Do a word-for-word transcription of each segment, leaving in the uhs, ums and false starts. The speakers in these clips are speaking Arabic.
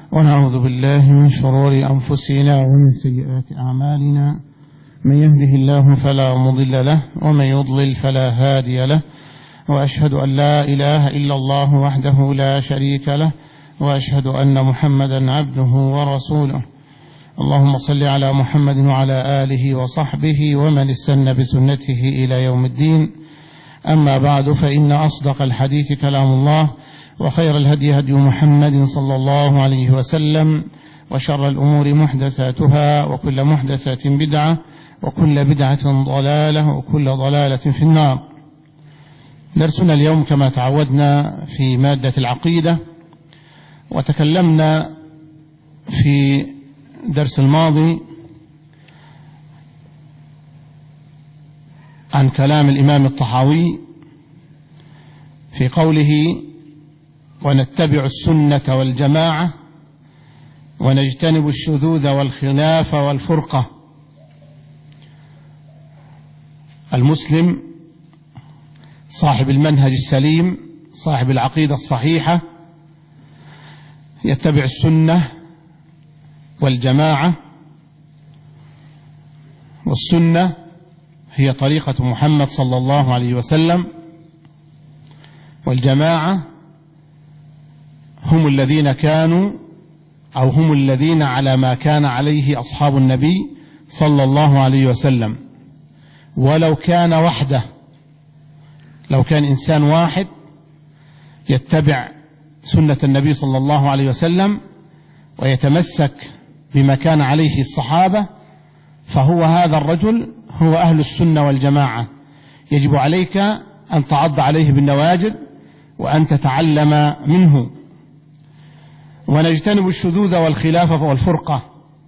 ونعوذ بالله من شرور أنفسنا ومن سيئات أعمالنا، من يهده الله فلا مضل له ومن يضلل فلا هادي له، وأشهد أن لا إله إلا الله وحده لا شريك له، وأشهد أن محمدا عبده ورسوله. اللهم صل على محمد وعلى آله وصحبه ومن استنى بسنته إلى يوم الدين. أما بعد، فإن أصدق الحديث كلام الله، وخير الهدي هدي محمد صلى الله عليه وسلم، وشر الأمور محدثاتها، وكل محدثة بدعة، وكل بدعة ضلالة، وكل ضلالة في النار. درسنا اليوم كما تعودنا في مادة العقيدة، وتكلمنا في درس الماضي عن كلام الإمام الطحاوي في قوله: ونتبع السنة والجماعة ونجتنب الشذوذ والخلاف والفرقة. المسلم صاحب المنهج السليم، صاحب العقيدة الصحيحة، يتبع السنة والجماعة. والسنة هي طريقة محمد صلى الله عليه وسلم، والجماعة هم الذين كانوا أو هم الذين على ما كان عليه أصحاب النبي صلى الله عليه وسلم. ولو كان وحده، لو كان إنسان واحد يتبع سنة النبي صلى الله عليه وسلم ويتمسك بما كان عليه الصحابة، فهو هذا الرجل هو أهل السنة والجماعة. يجب عليك أن تعض عليه بالنواجذ وأن تتعلم منه. ونجتنب الشذوذ والخلاف والفرقة.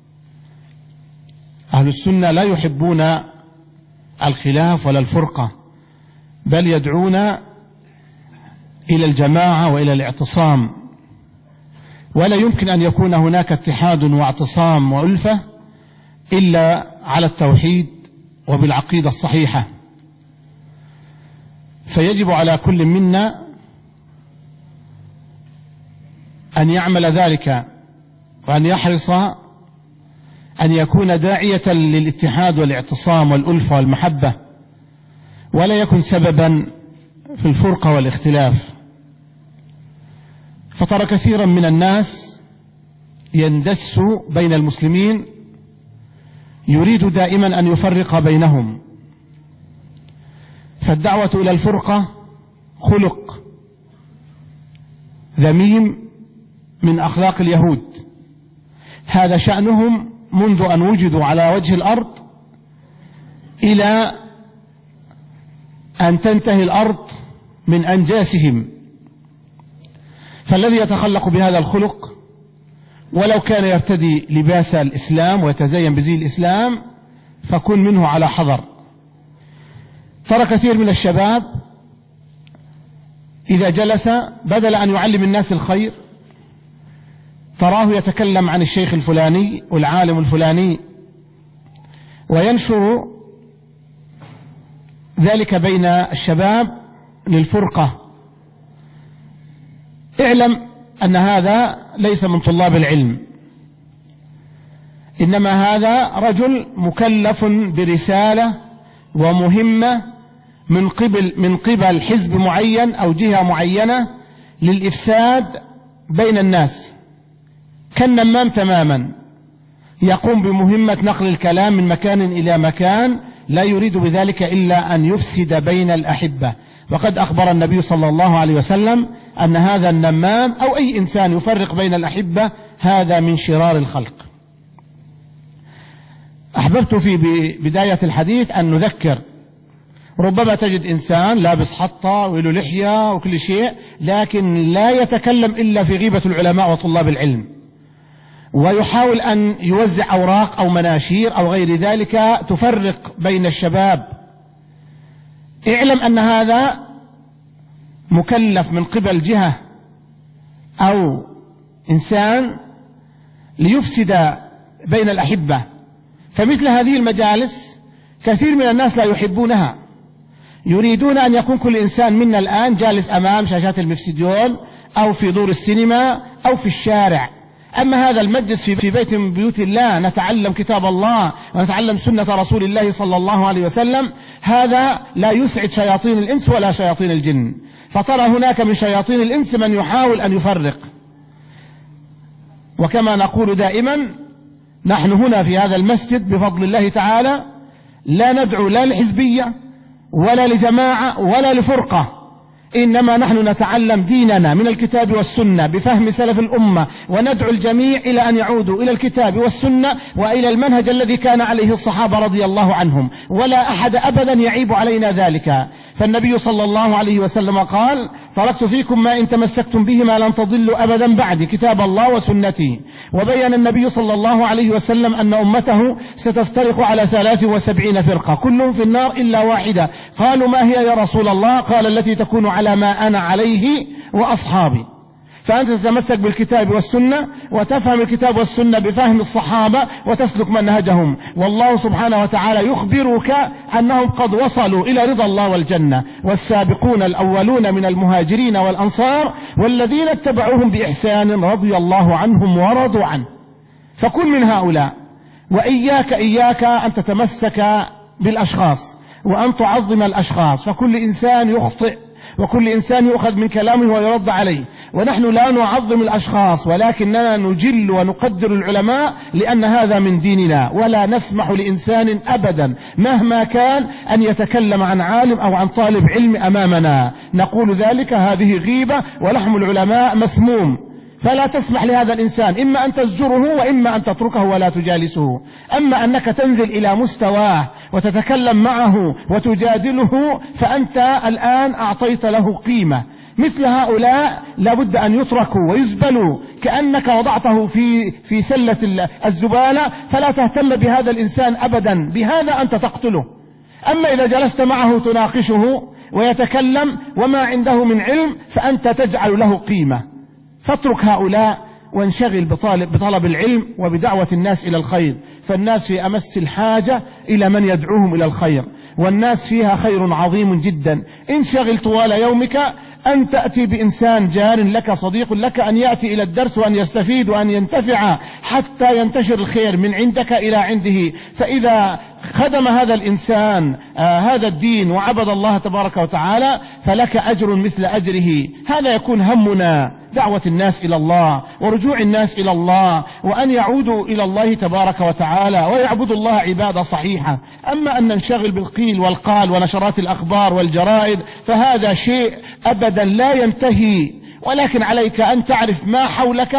أهل السنة لا يحبون الخلاف ولا الفرقة، بل يدعون إلى الجماعة وإلى الاعتصام. ولا يمكن أن يكون هناك اتحاد واعتصام وألفة إلا على التوحيد وبالعقيدة الصحيحة. فيجب على كل منا أن يعمل ذلك، وأن يحرص أن يكون داعية للاتحاد والاعتصام والألفة والمحبة، ولا يكن سببا في الفرقة والاختلاف. فترى كثيرا من الناس يندس بين المسلمين، يريد دائما أن يفرق بينهم. فالدعوة إلى الفرقة خلق ذميم من أخلاق اليهود، هذا شأنهم منذ أن وجدوا على وجه الأرض إلى أن تنتهي الأرض من أنجاسهم. فالذي يتخلق بهذا الخلق ولو كان يرتدي لباس الإسلام ويتزين بزي الإسلام فكن منه على حذر. ترى كثير من الشباب إذا جلس بدل أن يعلم الناس الخير تراه يتكلم عن الشيخ الفلاني والعالم الفلاني، وينشر ذلك بين الشباب للفرقة. اعلم أن هذا ليس من طلاب العلم، إنما هذا رجل مكلف برسالة ومهمة من قبل من قبل حزب معين أو جهة معينة للإفساد بين الناس، كالنمام تماما، يقوم بمهمة نقل الكلام من مكان إلى مكان، لا يريد بذلك إلا أن يفسد بين الأحبة. وقد أخبر النبي صلى الله عليه وسلم أن هذا النمام أو أي إنسان يفرق بين الأحبة هذا من شرار الخلق. أحببت في بداية الحديث أن نذكر، ربما تجد إنسان لابس حطة وله لحية وكل شيء، لكن لا يتكلم إلا في غيبة العلماء وطلاب العلم، ويحاول أن يوزع أوراق أو مناشير أو غير ذلك تفرق بين الشباب. اعلم أن هذا مكلف من قبل جهة أو إنسان ليفسد بين الأحبة. فمثل هذه المجالس كثير من الناس لا يحبونها، يريدون أن يكون كل إنسان منا الآن جالس أمام شاشات المفسديون أو في دور السينما أو في الشارع، أما هذا المجلس في بيت من بيوت الله نتعلم كتاب الله ونتعلم سنة رسول الله صلى الله عليه وسلم، هذا لا يسعد شياطين الإنس ولا شياطين الجن. فترى هناك من شياطين الإنس من يحاول أن يفرق. وكما نقول دائما نحن هنا في هذا المسجد بفضل الله تعالى لا ندعو لا لحزبية ولا لجماعة ولا لفرقة، إنما نحن نتعلم ديننا من الكتاب والسنة بفهم سلف الأمة، وندعو الجميع إلى أن يعودوا إلى الكتاب والسنة وإلى المنهج الذي كان عليه الصحابة رضي الله عنهم، ولا أحد أبدا يعيب علينا ذلك. فالنبي صلى الله عليه وسلم قال: تركت فيكم ما إن تمسكتم بهما لن تضلوا أبدا بعد، كتاب الله وسنتي. وبين النبي صلى الله عليه وسلم أن أمته ستفترق على ثلاث وسبعين فرقة كلهم في النار إلا واحدة. قالوا: ما هي يا رسول الله؟ قال: التي تكون على ما أنا عليه وأصحابي. فأنت تتمسك بالكتاب والسنة وتفهم الكتاب والسنة بفهم الصحابة وتسلك منهجهم، والله سبحانه وتعالى يخبرك أنهم قد وصلوا إلى رضا الله والجنة، والسابقون الأولون من المهاجرين والأنصار والذين اتبعوهم بإحسان رضي الله عنهم ورضوا عنه. فكن من هؤلاء. وإياك إياك أن تتمسك بالأشخاص وأن تعظم الأشخاص، فكل إنسان يخطئ وكل إنسان يؤخذ من كلامه ويرد عليه، ونحن لا نعظم الأشخاص ولكننا نجل ونقدر العلماء لأن هذا من ديننا، ولا نسمح لإنسان أبدا مهما كان أن يتكلم عن عالم أو عن طالب علم أمامنا. نقول ذلك هذه غيبة ولحم العلماء مسموم، فلا تسمح لهذا الإنسان، إما أن تزجره وإما أن تتركه ولا تجالسه. أما أنك تنزل إلى مستواه وتتكلم معه وتجادله فأنت الآن أعطيت له قيمة. مثل هؤلاء لابد أن يتركوا ويزبلوا كأنك وضعته في في سلة الزبالة، فلا تهتم بهذا الإنسان أبدا، بهذا أنت تقتله. أما إذا جلست معه تناقشه ويتكلم وما عنده من علم فأنت تجعل له قيمة. فاترك هؤلاء وانشغل بطالب, بطلب العلم وبدعوة الناس إلى الخير، فالناس في أمس الحاجة إلى من يدعوهم إلى الخير، والناس فيها خير عظيم جدا. انشغل طوال يومك أن تأتي بإنسان جار لك صديق لك أن يأتي إلى الدرس وأن يستفيد وأن ينتفع حتى ينتشر الخير من عندك إلى عنده. فإذا خدم هذا الإنسان آه هذا الدين وعبد الله تبارك وتعالى فلك أجر مثل أجره. هذا يكون همنا، دعوة الناس إلى الله ورجوع الناس إلى الله، وأن يعودوا إلى الله تبارك وتعالى ويعبدوا الله عبادة صحيحة. أما أن ننشغل بالقيل والقال ونشرات الأخبار والجرائد فهذا شيء أبدا لا ينتهي، ولكن عليك أن تعرف ما حولك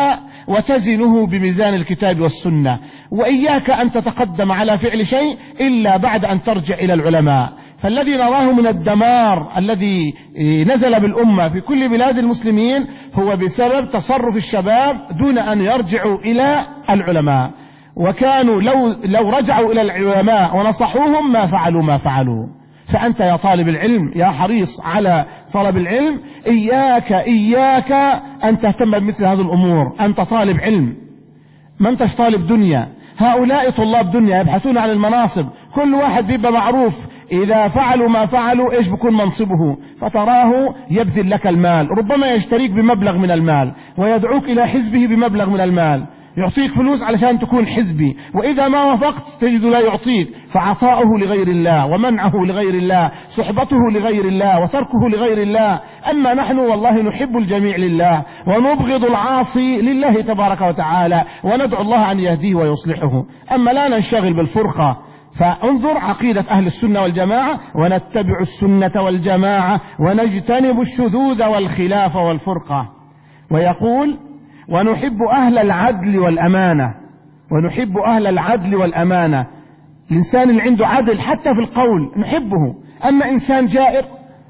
وتزنه بميزان الكتاب والسنة. وإياك أن تتقدم على فعل شيء إلا بعد أن ترجع إلى العلماء. فالذي نراه من الدمار الذي نزل بالأمة في كل بلاد المسلمين هو بسبب تصرف الشباب دون أن يرجعوا إلى العلماء. وكانوا لو, لو رجعوا إلى العلماء ونصحوهم ما فعلوا ما فعلوا. فأنت يا طالب العلم يا حريص على طلب العلم إياك إياك أن تهتم بمثل هذه الأمور. أنت طالب علم، ما أنتش طالب دنيا. هؤلاء طلاب دنيا يبحثون عن المناصب، كل واحد بيبقى معروف إذا فعلوا ما فعلوا إيش بكون منصبه، فتراه يبذل لك المال، ربما يشتريك بمبلغ من المال ويدعوك إلى حزبه بمبلغ من المال، يعطيك فلوس علشان تكون حزبي، وإذا ما وافقت تجد لا يعطيك. فعطاؤه لغير الله ومنعه لغير الله، صحبته لغير الله وتركه لغير الله. أما نحن والله نحب الجميع لله ونبغض العاصي لله تبارك وتعالى وندعو الله أن يهديه ويصلحه. أما لا ننشغل بالفرقة. فانظر عقيدة أهل السنة والجماعة ونتبع السنة والجماعة ونجتنب الشذوذ والخلاف والفرقة. ويقول: ونحب أهل العدل والأمانة. ونحب أهل العدل والأمانة. الإنسان اللي عنده عدل حتى في القول نحبه. أما إنسان جائر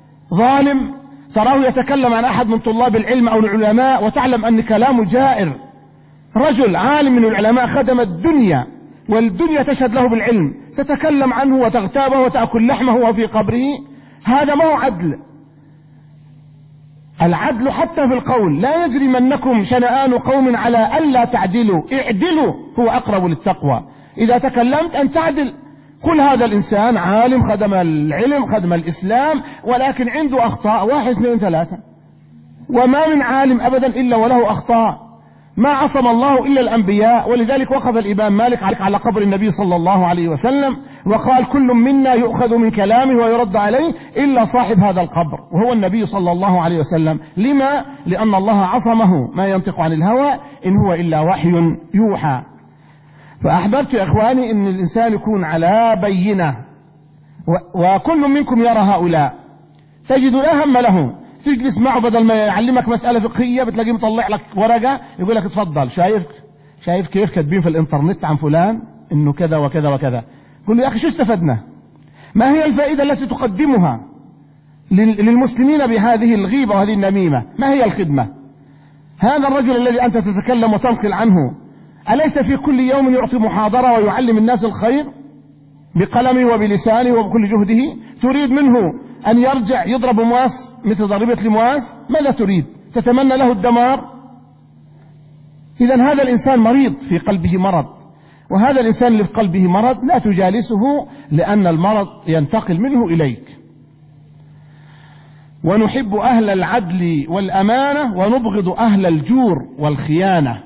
ظالم تراه يتكلم عن أحد من طلاب العلم أو العلماء وتعلم أن كلامه جائر، رجل عالم من العلماء خدم الدنيا والدنيا تشهد له بالعلم، تتكلم عنه وتغتابه وتأكل لحمه وفي قبره، هذا ما هو عدل. العدل حتى في القول: لا يجرمنكم شنآن قوم على ألا تعدلوا، اعدلوا هو أقرب للتقوى. إذا تكلمت أن تعدل. قل هذا الإنسان عالم خدم العلم خدم الإسلام ولكن عنده أخطاء واحد اثنين ثلاثة، وما من عالم أبدا إلا وله أخطاء. ما عصم الله إلا الأنبياء. ولذلك وقف الإمام مالك على قبر النبي صلى الله عليه وسلم وقال كل منا يؤخذ من كلامه ويرد عليه إلا صاحب هذا القبر، وهو النبي صلى الله عليه وسلم. لما؟ لأن الله عصمه، ما ينطق عن الهوى إن هو إلا وحي يوحى. فأحببت يا إخواني أن الإنسان يكون على بينة، وكل منكم يرى هؤلاء تجد لا هم له، تجلس معه بدل ما يعلمك مسألة فقهية بتلاقيه مطلع لك ورقة يقول لك اتفضل، شايف شايف كيف كاتبين في الانترنت عن فلان انه كذا وكذا وكذا. قل له يا اخي شو استفدنا؟ ما هي الفائدة التي تقدمها للمسلمين بهذه الغيبة وهذه النميمة؟ ما هي الخدمة؟ هذا الرجل الذي أنت تتكلم وتنقل عنه أليس في كل يوم يعطي محاضرة ويعلم الناس الخير بقلمه وبلسانه وبكل جهده؟ تريد منه أن يرجع يضرب مواس مثل ضربة المواس؟ ماذا تريد؟ تتمنى له الدمار؟ إذن هذا الإنسان مريض، في قلبه مرض، وهذا الإنسان اللي في قلبه مرض لا تجالسه، لأن المرض ينتقل منه إليك. ونحب أهل العدل والأمانة ونبغض أهل الجور والخيانة.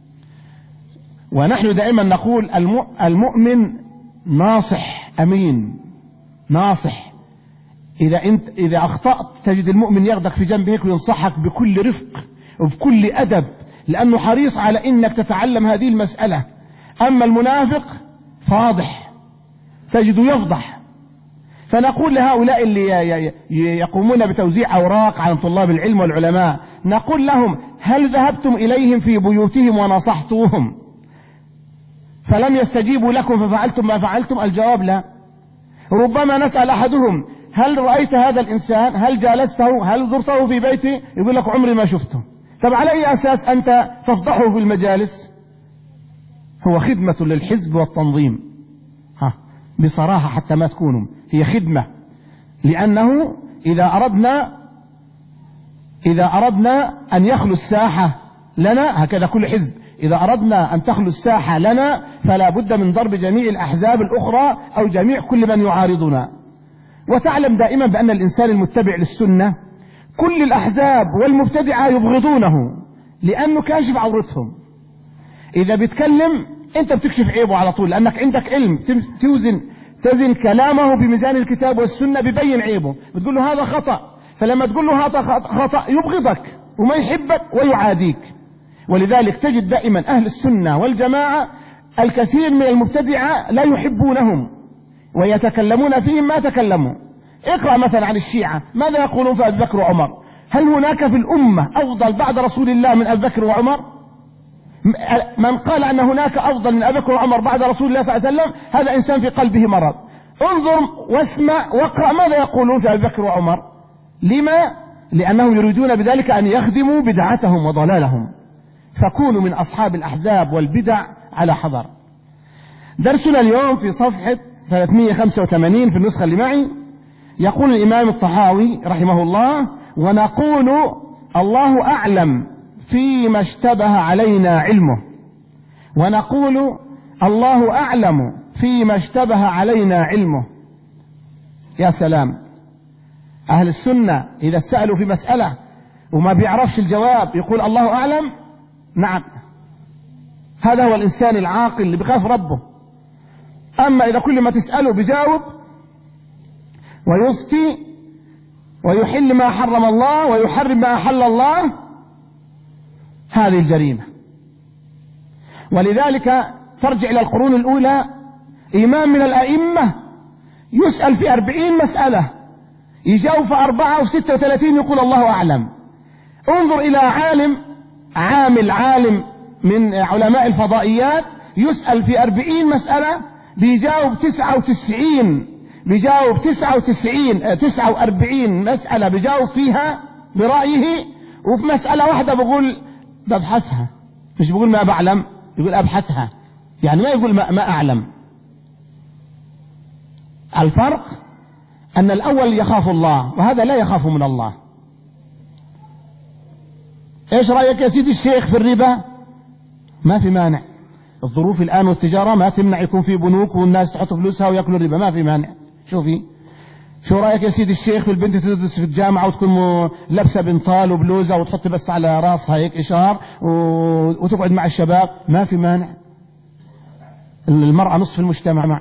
ونحن دائما نقول المؤمن ناصح أمين، ناصح. إذا أنت إذا أخطأت تجد المؤمن ياخدك في جنبك وينصحك بكل رفق وبكل أدب، لأنه حريص على إنك تتعلم هذه المسألة. أما المنافق فاضح، تجد يفضح. فنقول لهؤلاء اللي يقومون بتوزيع أوراق على طلاب العلم والعلماء، نقول لهم هل ذهبتم إليهم في بيوتهم ونصحتوهم فلم يستجيبوا لكم ففعلتم ما فعلتم؟ الجواب لا. ربما نسأل أحدهم هل رأيت هذا الإنسان؟ هل جالسته؟ هل زرته في بيتي؟ يقول لك عمري ما شفته. طب على أي أساس أنت تفضحه في المجالس؟ هو خدمة للحزب والتنظيم، ها بصراحة حتى ما تكونوا، هي خدمة. لأنه إذا أردنا إذا أردنا أن يخلو الساحة لنا، هكذا كل حزب، إذا أردنا أن تخلو الساحة لنا فلا بد من ضرب جميع الأحزاب الأخرى أو جميع كل من يعارضنا. وتعلم دائما بأن الإنسان المتبع للسنة كل الأحزاب والمبتدعة يبغضونه، لأنه كاشف عورتهم. إذا بيتكلم أنت بتكشف عيبه على طول، لأنك عندك علم توزن تزن كلامه بميزان الكتاب والسنة، ببين عيبه، بتقول له هذا خطأ، فلما تقول له هذا خطأ يبغضك وما يحبك ويعاديك. ولذلك تجد دائما أهل السنة والجماعة الكثير من المبتدعة لا يحبونهم ويتكلمون فيهم ما تكلموا. اقرأ مثلا عن الشيعة ماذا يقولون في أبي بكر وعمر؟ هل هناك في الأمة أفضل بعد رسول الله من أبي بكر وعمر؟ من قال أن هناك أفضل من أبي بكر وعمر بعد رسول الله صلى الله عليه وسلم هذا إنسان في قلبه مرض. انظر واسمع واقرأ ماذا يقولون في أبي بكر وعمر. لما؟ لأنهم يريدون بذلك أن يخدموا بدعتهم وضلالهم. فكونوا من أصحاب الأحزاب والبدع على حذر. درسنا اليوم في صفحة ثلاثمائة وخمسة وثمانين في النسخة اللي معي، يقول الإمام الطحاوي رحمه الله: ونقول الله أعلم فيما اشتبه علينا علمه. ونقول الله أعلم فيما اشتبه علينا علمه. يا سلام، أهل السنة إذا سألوا في مسألة وما بيعرفش الجواب يقول الله أعلم. نعم، هذا هو الإنسان العاقل اللي بيخاف ربه. أما إذا كل ما تسأله بيجاوب ويفتي ويحل ما حرم الله ويحرم ما أحل الله، هذه الجريمة. ولذلك ترجع إلى القرون الأولى، إمام من الأئمة يسأل في أربعين مسألة يجاوب في أربعة وستة وثلاثين يقول الله أعلم. انظر إلى عالم عامل عالم من علماء الفضائيات يسأل في أربعين مسألة بيجاوب تسعة وتسعين بيجاوب تسعة وتسعين تسعة وأربعين مسألة بيجاوب فيها برأيه، وفي مسألة واحدة بقول ببحثها، مش بقول ما بعلم، يقول أبحثها، يعني ما يقول ما, ما أعلم. الفرق أن الأول يخاف الله وهذا لا يخاف من الله. إيش رأيك يا سيدي الشيخ في الربا؟ ما في مانع، الظروف الآن والتجارة ما تمنع يكون في بنوك والناس تحط فلوسها ويأكلوا الربا، ما في مانع. شوفي شو رأيك يا سيدي الشيخ في البنت تدرس في الجامعة وتكون لابسة بنطال وبلوزة وتحط بس على راسها هيك إشار وتقعد مع الشباب؟ ما في مانع، المرأة نصف المجتمع.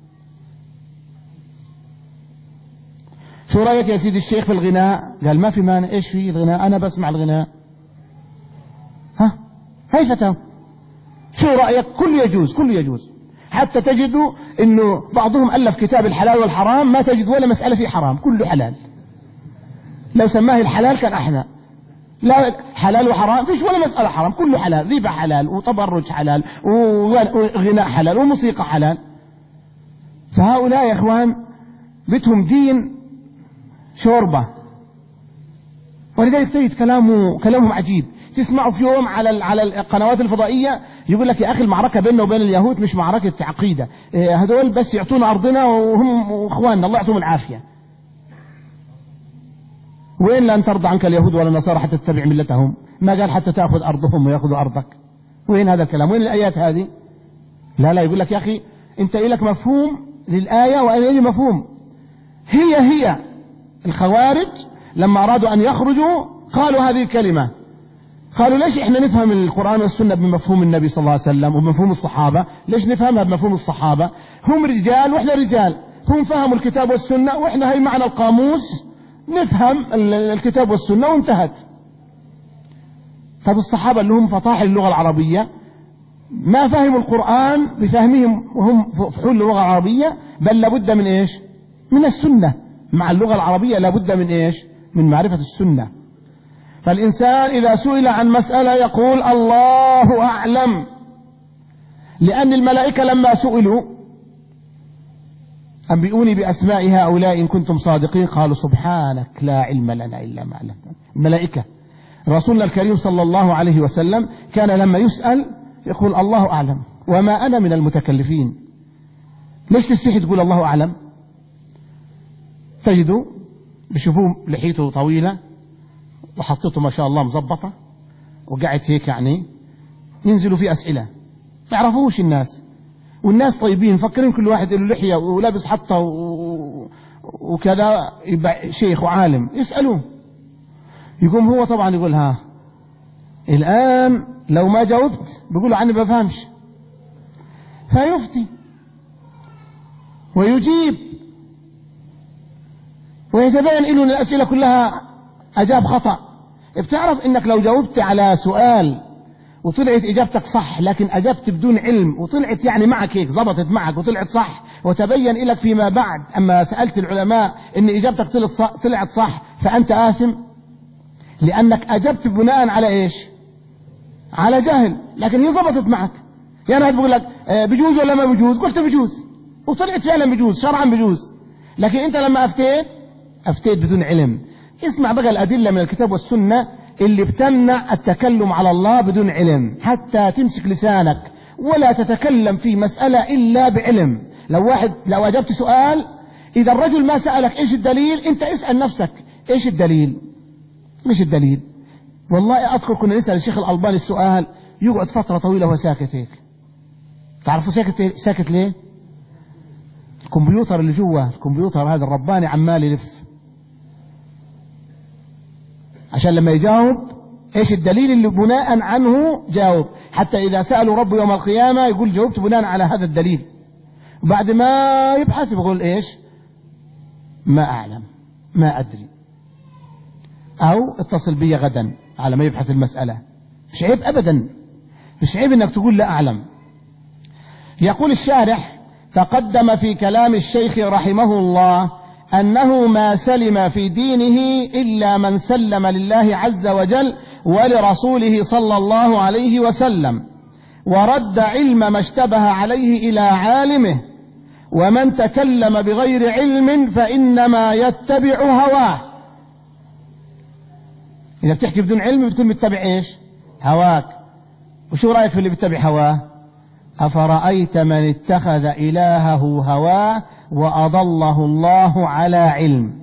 شو رأيك يا سيدي الشيخ في الغناء؟ قال ما في مانع. ايش في الغناء؟ انا بسمع الغناء. ها هاي فتاة. شو رأيك؟ كله يجوز، كله يجوز. حتى تجدوا انه بعضهم ألف كتاب الحلال والحرام، ما تجد ولا مسألة فيه حرام، كله حلال. لو سماه الحلال كان احنا. لا حلال وحرام فيش ولا مسألة حرام، كله حلال. ربا حلال، وتبرج حلال، وغناء حلال، وموسيقى حلال. فهؤلاء يا اخوان بدهم دين شوربة، ولذلك تجد كلامه كلامهم عجيب. تسمعوا في يوم على على القنوات الفضائية يقول لك يا أخي المعركة بيننا وبين اليهود مش معركة عقيدة، هذول بس يعطونا أرضنا وهم إخواننا الله يعطيهم العافية. وين لن ترضى عنك اليهود ولا النصارى حتى تتبع ملتهم؟ ما قال حتى تأخذ أرضهم ويأخذوا أرضك. وين هذا الكلام؟ وين الآيات هذه؟ لا لا، يقول لك يا أخي أنت إلك مفهوم للآية وأنا لي مفهوم. هي هي الخوارج لما أرادوا أن يخرجوا قالوا هذه الكلمة، قالوا ليش إحنا نفهم القرآن والسنة بمفهوم النبي صلى الله عليه وسلم وبمفهوم الصحابة؟ ليش نفهمها بمفهوم الصحابة؟ هم رجال وإحنا رجال، هم فهموا الكتاب والسنة وإحنا هي معنا القاموس نفهم الكتاب والسنة وانتهت. طب الصحابة اللي هم فطاحل اللغة العربية ما فهموا القرآن بفهمهم وهم فحول اللغة العربية، بل لابد من إيش؟ من السنة. مع اللغة العربية لابد من إيش؟ من معرفة السنة. فالإنسان إذا سئل عن مسألة يقول الله أعلم، لأن الملائكة لما سئلوا أنبئوني بأسماء هؤلاء إن كنتم صادقين قالوا سبحانك لا علم لنا إلا ما علمتنا. الملائكة. رسولنا الكريم صلى الله عليه وسلم كان لما يسأل يقول الله أعلم وما أنا من المتكلفين. ليش تستحي تقول الله أعلم؟ تجدوا بشوفوه لحيته طويلة وحطيته ما شاء الله مزبطة وقاعد هيك يعني ينزلوا في أسئلة ما يعرفوش الناس، والناس طيبين مفكرين كل واحد له لحية ولابس حطة وكذا يبقى شيخ وعالم. يسألوه يقوم هو طبعا يقول ها الآن لو ما جاوبت بيقولوا عني بفهمش، فيفتي ويجيب ويتبين إنه الأسئلة كلها أجاب خطأ. بتعرف إنك لو جاوبت على سؤال وطلعت إجابتك صح لكن أجبت بدون علم وطلعت يعني معك هيك ضبطت معك وطلعت صح، وتبين لك فيما بعد أما سألت العلماء إن إجابتك طلعت صح فأنت آثم، لأنك أجبت بناء على إيش؟ على جهل، لكن هي ضبطت معك. يعني واحد بقول لك بجوز ولا ما بجوز؟ قلت بجوز وطلعت فعلا بجوز شرعا بجوز، لكن أنت لما أفتيت أفتيت بدون علم. اسمع بقى الأدلة من الكتاب والسنة اللي بتمنع التكلم على الله بدون علم، حتى تمسك لسانك ولا تتكلم في مسألة إلا بعلم. لو واحد لو أجبت سؤال إذا الرجل ما سألك إيش الدليل أنت اسأل نفسك إيش الدليل؟ إيش الدليل؟ والله أذكر كنا نسأل الشيخ الألباني السؤال يقعد فترة طويلة وهو ساكت هيك. تعرفوا ساكت ساكت ليه؟ الكمبيوتر اللي جوا الكمبيوتر هذا الرباني عمال يلف عشان لما يجاوب ايش الدليل اللي بناء عنه جاوب، حتى اذا سألوا ربه يوم القيامة يقول جاوبت بناء على هذا الدليل. وبعد ما يبحث يقول ايش؟ ما اعلم ما ادري، او اتصل بي غدا على ما يبحث المسألة. مش عيب ابدا، مش عيب انك تقول لا اعلم. يقول الشارح تقدم في كلام الشيخ رحمه الله أنه ما سلم في دينه إلا من سلم لله عز وجل ولرسوله صلى الله عليه وسلم، ورد علم ما اشتبه عليه إلى عالمه، ومن تكلم بغير علم فإنما يتبع هواه. إذا بتحكي بدون علم بتكون متبع إيش؟ هواك. وشو رأيك في اللي بيتبع هواه؟ أفرأيت من اتخذ إلهه هواه وأضله الله على علم.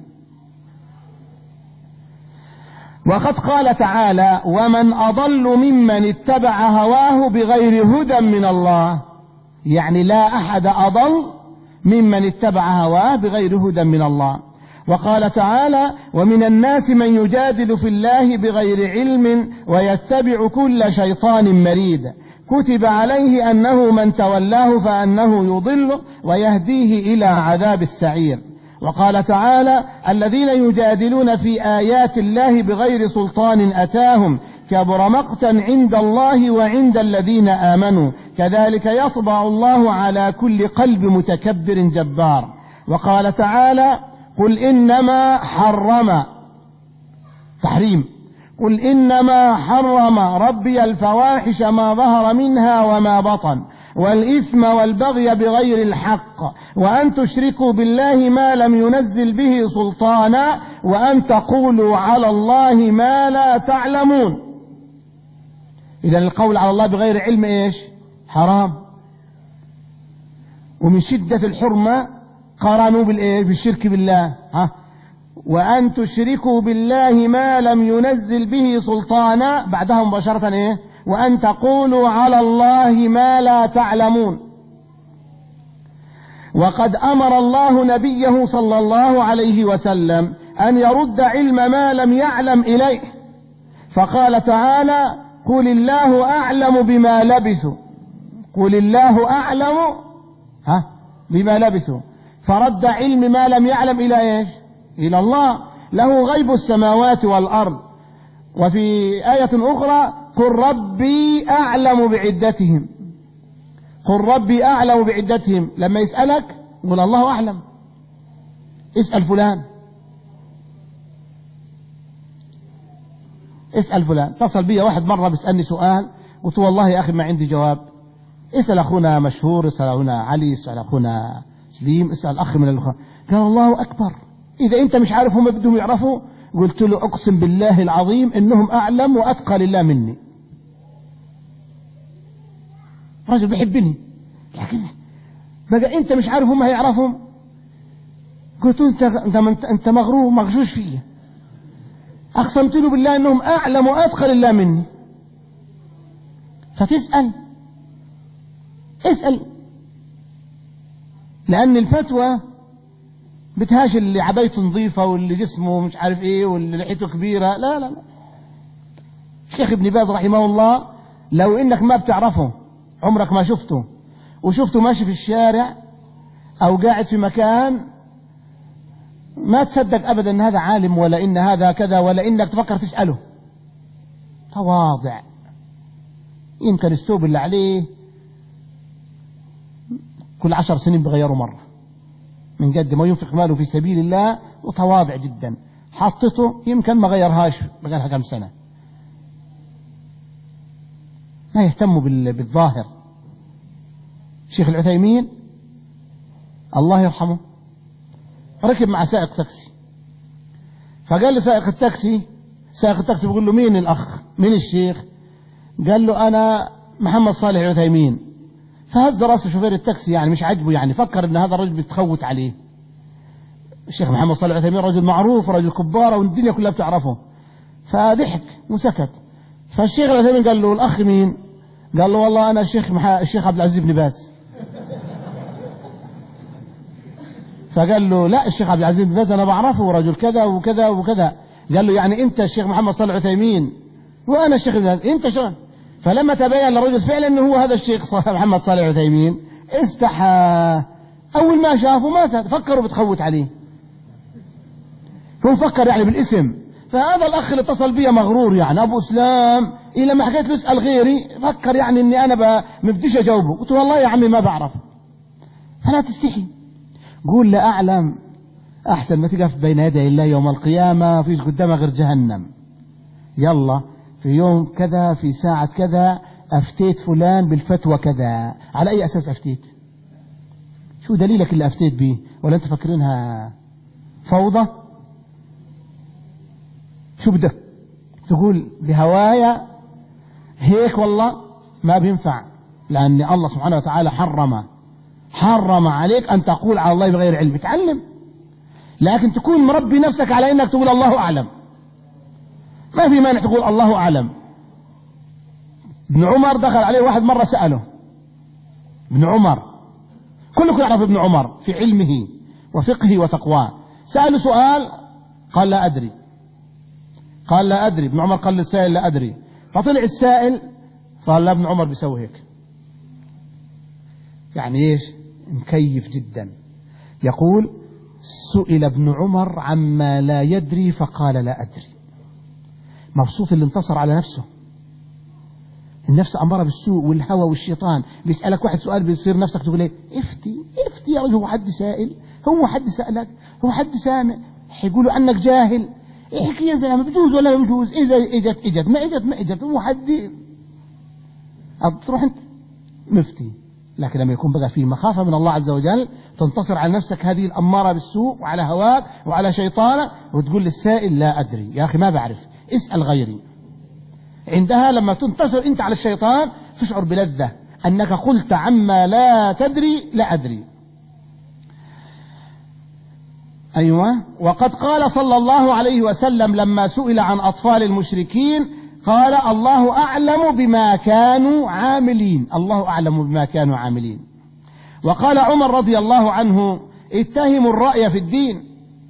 وقد قال تعالى ومن أضل ممن اتبع هواه بغير هدى من الله، يعني لا أحد أضل ممن اتبع هواه بغير هدى من الله. وقال تعالى: ومن الناس من يجادل في الله بغير علم ويتبع كل شيطان مريد كتب عليه أنه من تولاه فأنه يضله ويهديه إلى عذاب السعير. وقال تعالى: الذين يجادلون في آيات الله بغير سلطان أتاهم كبر مقتا عند الله وعند الذين آمنوا كذلك يطبع الله على كل قلب متكبر جبار. وقال تعالى: قل إنما حرم تحريم قل إنما حرم ربي الفواحش ما ظهر منها وما بطن والإثم والبغي بغير الحق وأن تشركوا بالله ما لم ينزل به سلطانا وأن تقولوا على الله ما لا تعلمون. إذن القول على الله بغير علم إيش؟ حرام. ومن شدة الحرمة قارنوا بالإيه؟ بالشرك بالله. ها؟ وأن تشركوا بالله ما لم ينزل به سلطانا بعدها مباشرة إيه؟ وأن تقولوا على الله ما لا تعلمون. وقد أمر الله نبيه صلى الله عليه وسلم أن يرد علم ما لم يعلم إليه، فقال تعالى: قل الله أعلم بما لبثوا قل الله أعلم ها بما لبثوا فرد علم ما لم يعلم إلى إيش؟ إلى الله، له غيب السماوات والأرض. وفي آية أخرى: قل ربي أعلم بعدتهم قل ربي أعلم بعدتهم لما يسألك قل الله أعلم، اسأل فلان اسأل فلان. اتصل بي واحد مرة بيسألني سؤال قلت والله يا أخي ما عندي جواب. اسأل أخونا مشهور، اسأل أخونا علي، اسأل أخونا سليم، اسأل أخ من الأخوة. قال الله أكبر، إذا أنت مش عارف هم بدهم يعرفوا. قلت له أقسم بالله العظيم إنهم أعلم وأتقى لله مني. رجل بيحبني لكن بقى أنت مش عارف هم هيعرفهم. قلت له أنت أنت أنت مغرور مغشوش فيه. أقسمت له بالله إنهم أعلم وأتقى لله مني. فتسأل اسأل، لأن الفتوى بتهاش اللي عبايته نظيفة واللي جسمه مش عارف ايه واللي لحيته كبيرة. لا لا لا. الشيخ ابن باز رحمه الله لو انك ما بتعرفه، عمرك ما شفته، وشفته ماشي في الشارع او قاعد في مكان، ما تصدق ابدا ان هذا عالم ولا ان هذا كذا، ولا انك تفكر تسأله. تواضع. يمكن الثوب اللي عليه كل عشر سنين بغيره مرة من قد ما ينفق ماله في سبيل الله، وتواضع جدا. حطته يمكن ما غيرهاش بقالها كم سنة. ما يهتم بالظاهر. الشيخ العثيمين الله يرحمه ركب مع سائق تاكسي، فقال لسائق التاكسي سائق التاكسي بيقول له: مين الأخ؟ مين الشيخ؟ قال له: أنا محمد صالح العثيمين. فهز راسه شوفير التاكسي، يعني مش عجبه، يعني فكر ان هذا الرجل بيتخوت عليه. الشيخ محمد صالح العثيمين رجل معروف، رجل كبارة والدنيا كلها بتعرفه. فضحك وسكت. فالشيخ العثيمين قال له: الأخ مين؟ قال له: والله أنا الشيخ مح... الشيخ عبد العزيز بن باز. فقال له: لا، الشيخ عبد العزيز بن باز أنا بعرفه، رجل كذا وكذا وكذا. قال له: يعني أنت الشيخ محمد صالح العثيمين وأنا الشيخ بن باز، أنت شو؟ فلما تبين للرجل فعلا انه هو هذا الشيخ محمد صالح العثيمين استحى. اول ما شافه ما فكروا بتخوت عليه، هو فكر يعني بالاسم. فهذا الاخ اللي اتصل بي مغرور، يعني ابو اسلام، إيه لما حكيت له اسال غيري فكر يعني اني انا ما بديش اجاوبه. قلت والله يا عمي ما بعرف. فلا تستحي، قول لا اعلم احسن ما تقف بين يدي الله يوم القيامه فيش قدامها غير جهنم. يلا في يوم كذا في ساعة كذا أفتيت فلان بالفتوى كذا، على أي أساس أفتيت؟ شو دليلك اللي أفتيت به؟ ولا أنت فاكرينها فوضى؟ شو بدك تقول بهوايا هيك؟ والله ما بينفع، لأن الله سبحانه وتعالى حرم حرم عليك أن تقول على الله بغير علم. تعلم، لكن تكون مربي نفسك على أنك تقول الله أعلم. ما في مانع تقول الله أعلم. ابن عمر دخل عليه واحد مرة سأله، ابن عمر كلكم يعرف ابن عمر في علمه وفقهه وتقواه، سأله سؤال قال لا أدري، قال لا أدري. ابن عمر قال للسائل لا أدري، فطلع السائل قال لا ابن عمر بيسوي هيك. يعني إيش؟ مكيف جدا. يقول سئل ابن عمر عما لا يدري فقال لا أدري. مبسوط اللي انتصر على نفسه. النفس أمارة بالسوء والهوى والشيطان. بيسألك واحد سؤال بيصير نفسك تقول ايه؟ افتي افتي يا رجل، هو حد سائل؟ هو حد سألك؟ هو حد سامع؟ حيقولوا عنك جاهل. احكي يا زلمة، بجوز ولا بجوز؟ إذا اجت اجت، ما اجت ما اجت، هو حد. تروح انت مفتي. لكن لما يكون بقى في مخافة من الله عز وجل تنتصر على نفسك هذه الأمارة بالسوء وعلى هواك وعلى شيطانك، وتقول للسائل لا أدري، يا أخي ما بعرف، اسأل غيري. عندها لما تنتصر أنت على الشيطان تشعر بلذة أنك قلت عما لا تدري لا أدري. أيوة. وقد قال صلى الله عليه وسلم لما سئل عن أطفال المشركين قال الله أعلم بما كانوا عاملين، الله أعلم بما كانوا عاملين. وقال عمر رضي الله عنه اتهموا الرأي في الدين،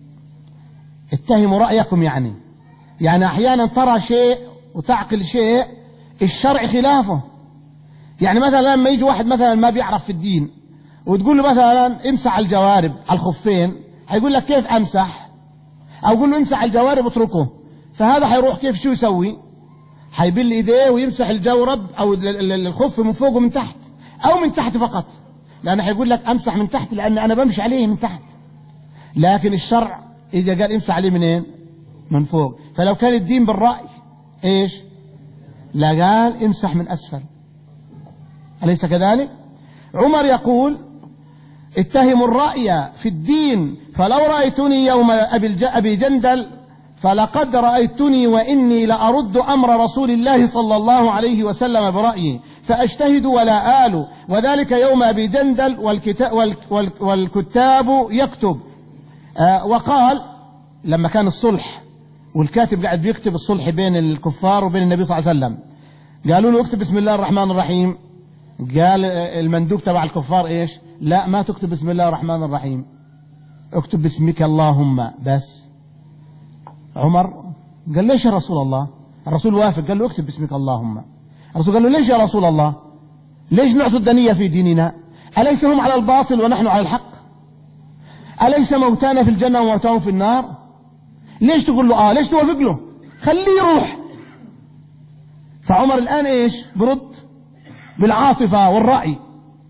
اتهموا رأيكم، يعني يعني أحيانا ترى شيء وتعقل شيء الشرع خلافه. يعني مثلا لما يجي واحد مثلا ما بيعرف في الدين وتقول له مثلا امسح الجوارب على الخفين، هيقول لك كيف امسح؟ او قول له امسح الجوارب اتركه، فهذا حيروح كيف شو يسوي؟ حيبل ايديه ويمسح الجورب او الخف من فوق ومن تحت او من تحت فقط، لانه حيقول لك امسح من تحت لان انا بمشي عليه من تحت. لكن الشرع اذا قال امسح عليه منين؟ من فوق. فلو كان الدين بالرأي ايش؟ لا قال امسح من اسفل، أليس كذلك؟ عمر يقول اتهموا الرأي في الدين، فلو رأيتني يوم أبي جندل فلقد رأيتني وإني لأرد أمر رسول الله صلى الله عليه وسلم برأيي فأجتهد ولا آل، وذلك يوم أبي جندل والكتاب يكتب. آه وقال لما كان الصلح والكاتب قاعد بيكتب الصلح بين الكفار وبين النبي صلى الله عليه وسلم، قالوا له اكتب بسم الله الرحمن الرحيم، قال المندوب تبع الكفار ايش؟ لا ما تكتب بسم الله الرحمن الرحيم، اكتب باسمك اللهم بس. عمر قال ليش يا رسول الله؟ الرسول وافق، قال له اكتب باسمك اللهم. الرسول قال له ليش يا رسول الله؟ ليش نعطي الدنية في ديننا؟ أليس هم على الباطل ونحن على الحق؟ أليس موتانا في الجنة وموتاهم في النار؟ ليش تقول له اه؟ ليش توافق له؟ خليه يروح. فعمر الآن ايش؟ برد بالعاطفة والرأي،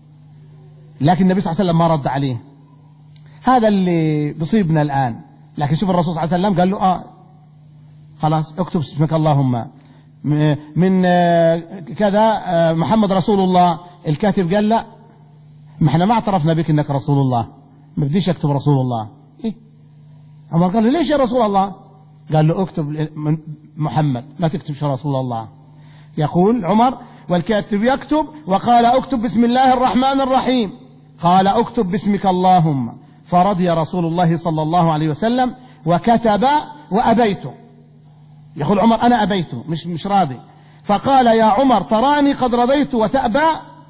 لكن النبي صلى الله عليه وسلم ما رد عليه. هذا اللي بصيبنا الآن. لكن شوف الرسول صلى الله عليه وسلم قال له اه خلاص اكتب اسمك اللهم من كذا محمد رسول الله. الكاتب قال لا، ما احنا ما اعترفنا بك انك رسول الله، ما بديش اكتب رسول الله. إيه؟ عمر قال له ليش يا رسول الله؟ قال له اكتب محمد، ما تكتبش رسول الله. يقول عمر والكاتب يكتب وقال اكتب بسم الله الرحمن الرحيم، قال اكتب باسمك اللهم، فرضي رسول الله صلى الله عليه وسلم وكتب وأبيت. يقول عمر أنا أبيت، مش مش راضي. فقال يا عمر تراني قد رضيت وتأبى؟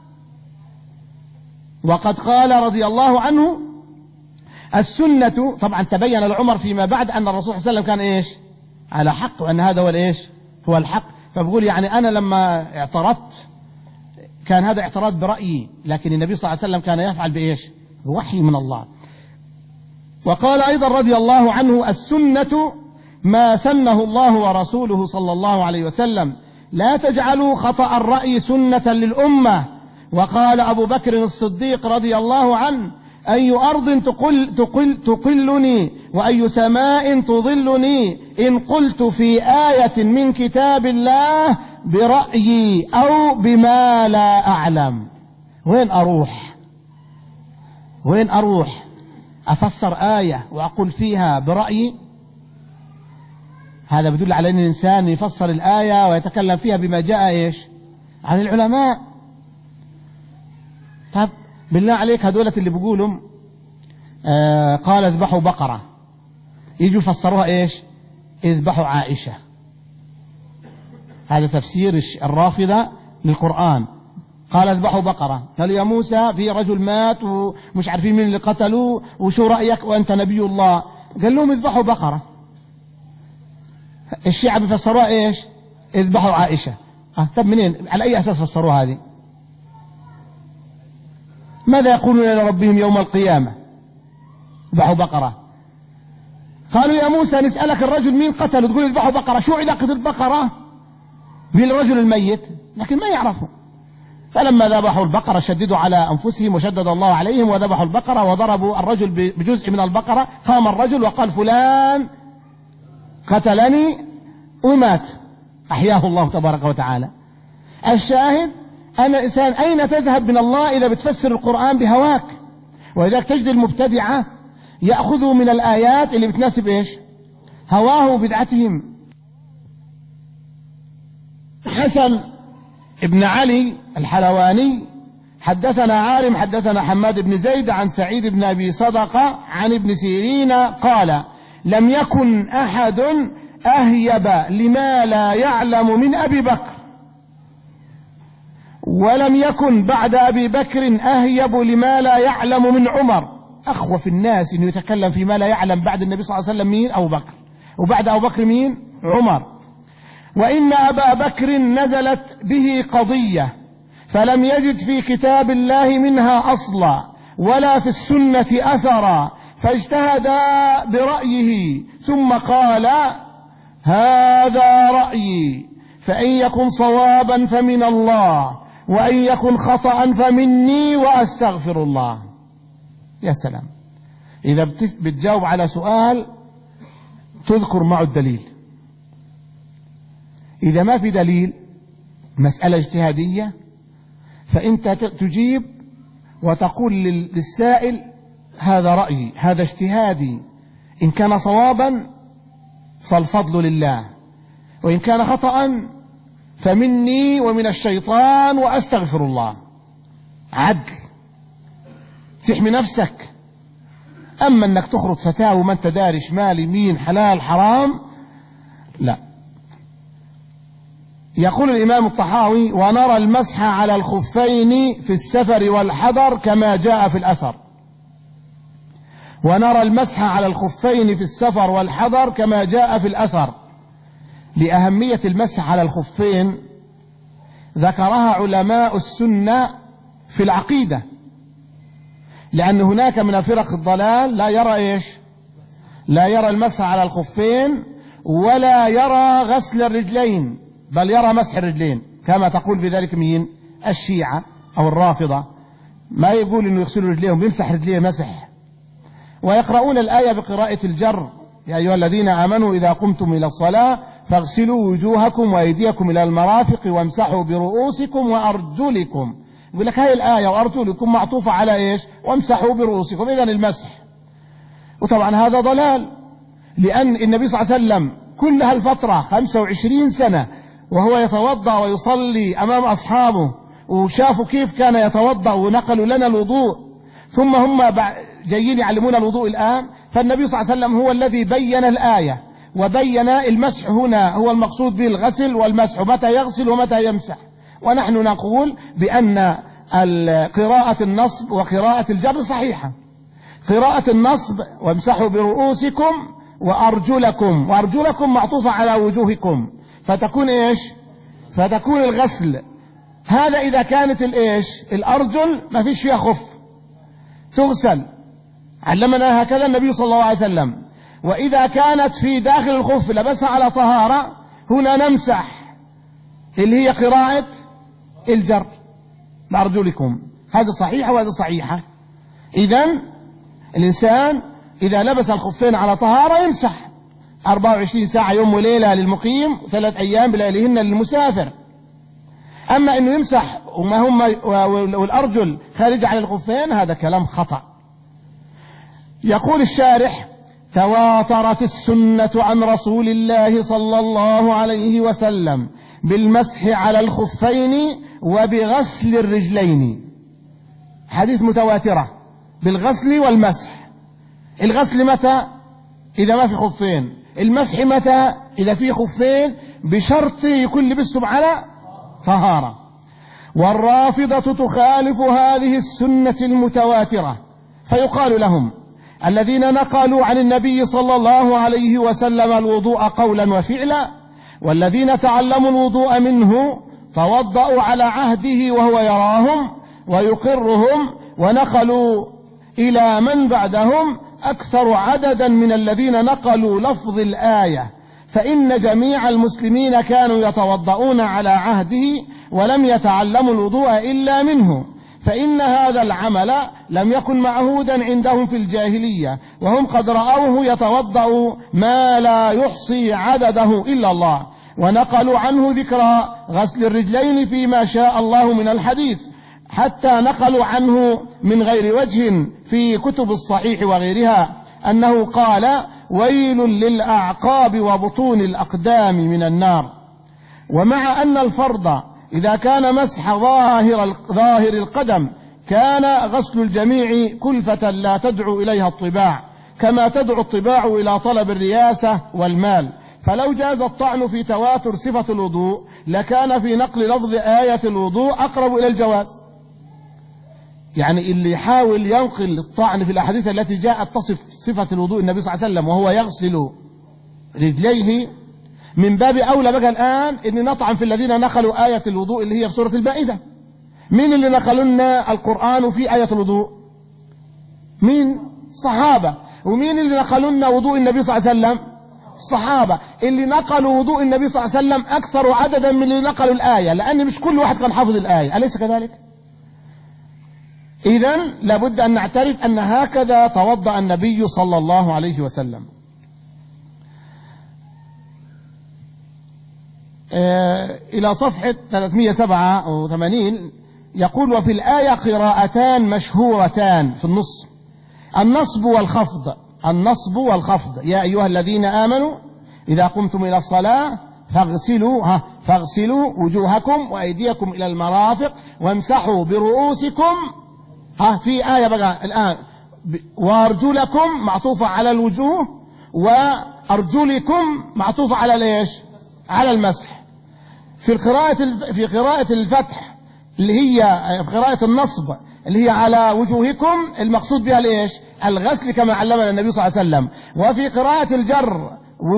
وقد قال رضي الله عنه السنة. طبعا تبين لعمر فيما بعد أن الرسول صلى الله عليه وسلم كان إيش؟ على حق، وأن هذا هو الإيش؟ هو الحق. فبقول يعني أنا لما اعترضت كان هذا اعتراض برأيي، لكن النبي صلى الله عليه وسلم كان يفعل بإيش؟ بوحي من الله. وقال أيضا رضي الله عنه السنة ما سنه الله ورسوله صلى الله عليه وسلم، لا تجعلوا خطأ الرأي سنة للأمة. وقال أبو بكر الصديق رضي الله عنه أي أرض تقل تقل تقلني وأي سماء تظلني إن قلت في آية من كتاب الله برأيي أو بما لا أعلم. وين أروح؟ وين أروح أفسر آية وأقول فيها برأيي؟ هذا بدل على أن الإنسان يفسر الآية ويتكلم فيها بما جاء إيش؟ عن العلماء. طب بالله عليك هذولة اللي بيقولوا آه قال اذبحوا بقرة، يجوا يفسروها إيش؟ اذبحوا عائشة. هذا تفسير الرافضة للقرآن. قال اذبحوا بقرة، قالوا يا موسى في رجل مات ومش عارفين مين اللي قتلوه وشو رأيك وأنت نبي الله. قال لهم اذبحوا بقرة. الشيعة بيفسروها ايش؟ اذبحوا عائشة. اه طب منين؟ على اي اساس فسروها هذه؟ ماذا يقولون لربهم يوم القيامة؟ اذبحوا بقرة. قالوا يا موسى نسألك الرجل مين قتله تقول اذبحوا بقرة، شو علاقة البقرة بالرجل الميت؟ لكن ما يعرفوا. فلما ذبحوا البقرة شددوا على أنفسهم وشدد الله عليهم وذبحوا البقرة وضربوا الرجل بجزء من البقرة. قام الرجل وقال فلان قتلني ومات، أحياه الله تبارك وتعالى. الشاهد أن الإنسان أين تذهب من الله إذا بتفسر القرآن بهواك؟ ولذلك تجد المبتدعة يأخذوا من الآيات اللي بتناسب إيش؟ هواه وبدعتهم. حسن ابن علي الحلواني حدثنا عارم حدثنا حماد بن زيد عن سعيد بن أبي صدقة عن ابن سيرين قال لم يكن أحد أهيب لما لا يعلم من أبي بكر، ولم يكن بعد أبي بكر أهيب لما لا يعلم من عمر. أخوف الناس أنه يتكلم فيما لا يعلم بعد النبي صلى الله عليه وسلم مين؟ أبو بكر. وبعد أبو بكر مين؟ عمر. وإن أبا بكر نزلت به قضية فلم يجد في كتاب الله منها أصلا ولا في السنة أثرا، فاجتهد برأيه ثم قال هذا رأيي، فإن يكن صوابا فمن الله وإن يكن خطأ فمني وأستغفر الله. يا سلام، إذا بتجاوب على سؤال تذكر معه الدليل. إذا ما في دليل مسألة اجتهادية فأنت تجيب وتقول للسائل هذا رأيي هذا اجتهادي، إن كان صوابا فالفضل لله وإن كان خطأ فمني ومن الشيطان وأستغفر الله. عدل، تحمي نفسك. أما أنك تخرج فتاوى وما أنت داري شمال يمين حلال حرام، لا. يقول الإمام الطحاوي ونرى المسح على الخفين في السفر والحضر كما جاء في الأثر. ونرى المسح على الخفين في السفر والحضر كما جاء في الأثر. لأهمية المسح على الخفين ذكرها علماء السنة في العقيدة، لأن هناك من الفرق الضلال لا يرى إيش؟ لا يرى المسح على الخفين ولا يرى غسل الرجلين، بل يرى مسح الرجلين كما تقول في ذلك مين؟ الشيعة أو الرافضة. ما يقول إنه يغسلوا رجليهم، بيمسح رجليه مسح. ويقرؤون الآية بقراءة الجر يا أيها الذين آمنوا إذا قمتم إلى الصلاة فاغسلوا وجوهكم وأيديكم إلى المرافق وامسحوا برؤوسكم وأرجلكم. يقول لك هاي الآية وأرجلكم معطوفة على إيش؟ وامسحوا برؤوسكم، إذن المسح. وطبعا هذا ضلال، لأن النبي صلى الله عليه وسلم كل هالفترة خمسة وعشرين سنة وهو يتوضأ ويصلي أمام أصحابه، وشافوا كيف كان يتوضأ ونقلوا لنا الوضوء، ثم هم جايين يعلمون الوضوء الآن. فالنبي صلى الله عليه وسلم هو الذي بين الآية وبين المسح هنا هو المقصود به الغسل والمسح، متى يغسل ومتى يمسح. ونحن نقول بأن قراءة النصب وقراءة الجر صحيحة. قراءة النصب وامسحوا برؤوسكم وأرجلكم، وأرجلكم معطوفة على وجوهكم، فتكون إيش؟ فتكون الغسل. هذا إذا كانت الإيش؟ الأرجل ما فيش فيها خف تغسل، علمنا هكذا النبي صلى الله عليه وسلم. وإذا كانت في داخل الخف لبسها على طهارة هنا نمسح، اللي هي قراءة الجر بأرجلكم. هذه صحيحة وهذه صحيحة. إذن الإنسان إذا لبس الخفين على طهارة يمسح أربعة وعشرين ساعة يوم وليلة للمقيم وثلاث أيام بلياليهن للمسافر. أما أنه يمسح وما هم والأرجل خارج على الخفين هذا كلام خطأ. يقول الشارح تواترت السنة عن رسول الله صلى الله عليه وسلم بالمسح على الخفين وبغسل الرجلين، حديث متواترة بالغسل والمسح. الغسل متى؟ إذا ما في خفين. المسح متى؟ إذا في خفين، بشرط يكون لبسهم على طهارة. والرافضة تخالف هذه السنة المتواترة، فيقال لهم الذين نقلوا عن النبي صلى الله عليه وسلم الوضوء قولا وفعلا، والذين تعلموا الوضوء منه توضأوا على عهده وهو يراهم ويقرهم، ونقلوا إلى من بعدهم أكثر عددا من الذين نقلوا لفظ الآية، فإن جميع المسلمين كانوا يتوضؤون على عهده ولم يتعلموا الوضوء إلا منه، فإن هذا العمل لم يكن معهودا عندهم في الجاهلية، وهم قد رأوه يتوضأ ما لا يحصي عدده إلا الله. ونقلوا عنه ذكر غسل الرجلين فيما شاء الله من الحديث، حتى نقلوا عنه من غير وجه في كتب الصحيح وغيرها أنه قال: ويل للأعقاب وبطون الأقدام من النار. ومع أن الفرض إذا كان مسح ظاهر ظاهر القدم كان غسل الجميع كلفة لا تدعو إليها الطباع، كما تدعو الطباع إلى طلب الرياسة والمال. فلو جاز الطعن في تواتر صفة الوضوء لكان في نقل لفظ آية الوضوء أقرب إلى الجواز. يعني اللي يحاول ينقل الطعن في الأحاديث التي جاءت تصف صفة الوضوء النبي صلى الله عليه وسلم وهو يغسل رجليه، من باب أولى بقى الآن إن نطعن في الذين نقلوا آية الوضوء اللي هي في سورة المائدة. مين اللي نقلوا لنا القرآن في آية الوضوء؟ مين؟ صحابة. ومين اللي نقلوا لنا وضوء النبي صلى الله عليه وسلم؟ الصحابة. اللي نقلوا وضوء النبي صلى الله عليه وسلم أكثر عددا من اللي نقلوا الآية، لأن مش كل واحد كان حافظ الآية، أليس كذلك؟ إذن لابد أن نعترف أن هكذا توضأ النبي صلى الله عليه وسلم. إلى صفحة ثلاثمائة وسبعة وثمانين يقول: وفي الآية قراءتان مشهورتان في النص، النصب والخفض. النصب والخفض: يا أيها الذين آمنوا إذا قمتم إلى الصلاة فاغسلوا ها فاغسلوا وجوهكم وأيديكم إلى المرافق وامسحوا برؤوسكم. ها في آية بقى الآن: وأرجلكم معطوفة على الوجوه، وأرجلكم معطوفة على ليش؟ على المسح. في القراءة في قراءة الفتح اللي هي في قراءة النصب اللي هي على وجوهكم المقصود بها ليش؟ الغسل كما علمنا النبي صلى الله عليه وسلم. وفي قراءة الجر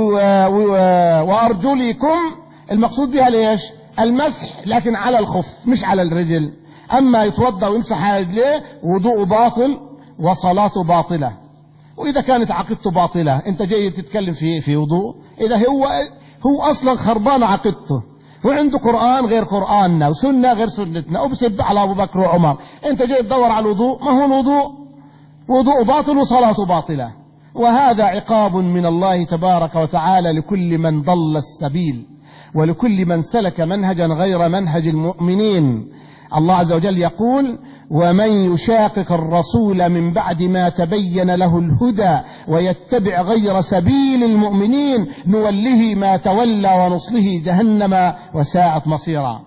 وأرجلكم المقصود بها ليش؟ المسح، لكن على الخف مش على الرجل. أما يتوضأ ويمسح على رجليه وضوء باطل وصلاته باطلة. وإذا كانت عقيدته باطلة أنت جاي تتكلم في في وضوء؟ إذا هو هو أصلا خربان عقيدته وعنده قرآن غير قرآننا وسنة غير سنتنا وبسب على أبو بكر وعمر، أنت جاي تدور على الوضوء؟ ما هو الوضوء وضوء باطل وصلاته باطلة. وهذا عقاب من الله تبارك وتعالى لكل من ضل السبيل ولكل من سلك منهجا غير منهج المؤمنين. الله عز وجل يقول: ومن يشاقق الرسول من بعد ما تبين له الهدى ويتبع غير سبيل المؤمنين نوله ما تولى ونصله جهنم وساءت مصيرا.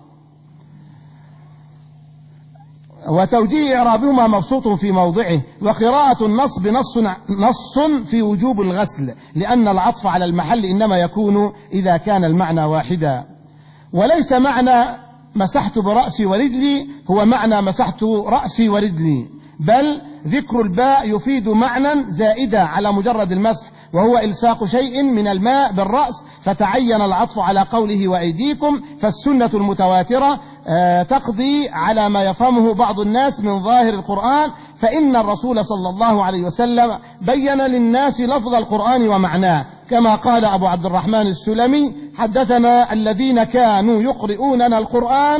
وتوجيه إعرابهما مبسوط في موضعه. وقراءة النصب نص, نص في وجوب الغسل، لأن العطف على المحل إنما يكون إذا كان المعنى واحدا. وليس معنى مسحت برأسي ورجلي هو معنى مسحت رأسي ورجلي، بل ذكر الباء يفيد معنى زائدا على مجرد المسح، وهو إلصاق شيء من الماء بالرأس، فتعين العطف على قوله وأيديكم. فالسنة المتواترة تقضي على ما يفهمه بعض الناس من ظاهر القرآن، فإن الرسول صلى الله عليه وسلم بين للناس لفظ القرآن ومعناه، كما قال أبو عبد الرحمن السلمي: حدثنا الذين كانوا يقرؤوننا القرآن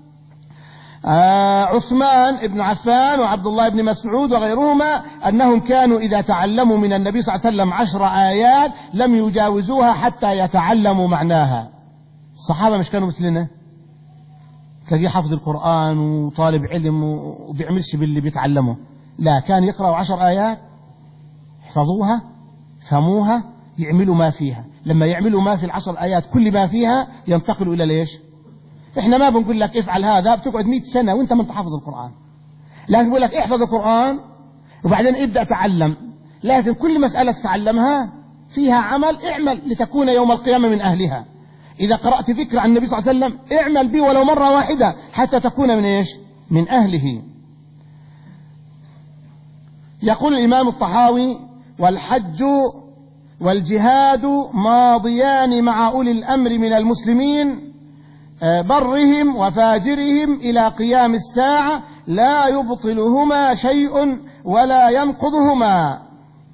آه عثمان بن عفان وعبد الله بن مسعود وغيرهما أنهم كانوا إذا تعلموا من النبي صلى الله عليه وسلم عشر آيات لم يجاوزوها حتى يتعلموا معناها. الصحابة مش كانوا مثلنا؟ تلاقيه حفظ القرآن وطالب علم وبيعملش باللي بيتعلمه، لا، كان يقرأوا عشر آيات يحفظوها فهموها يعملوا ما فيها. لما يعملوا ما في العشر آيات كل ما فيها ينتقلوا إلى ليش؟ إحنا ما بنقول لك افعل هذا بتقعد مئة سنة وإنت ما انت حافظ القرآن، لكن بقول لك احفظ القرآن وبعدين ابدأ تعلم. لكن كل مسألة تتعلمها فيها عمل، اعمل لتكون يوم القيامة من أهلها. إذا قرأت ذكر عن النبي صلى الله عليه وسلم اعمل به ولو مرة واحدة حتى تكون من إيش؟ من أهله. يقول الإمام الطحاوي: والحج والجهاد ماضيان مع أولي الأمر من المسلمين برهم وفاجرهم إلى قيام الساعة، لا يبطلهما شيء ولا ينقضهما.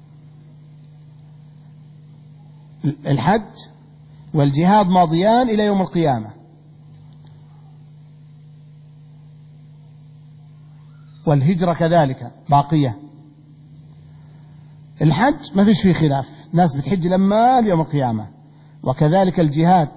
الحج والجهاد ماضيان إلى يوم القيامة، والهجرة كذلك باقية. الحج ما فيش فيه خلاف، ناس بتحج لما يوم القيامة، وكذلك الجهاد.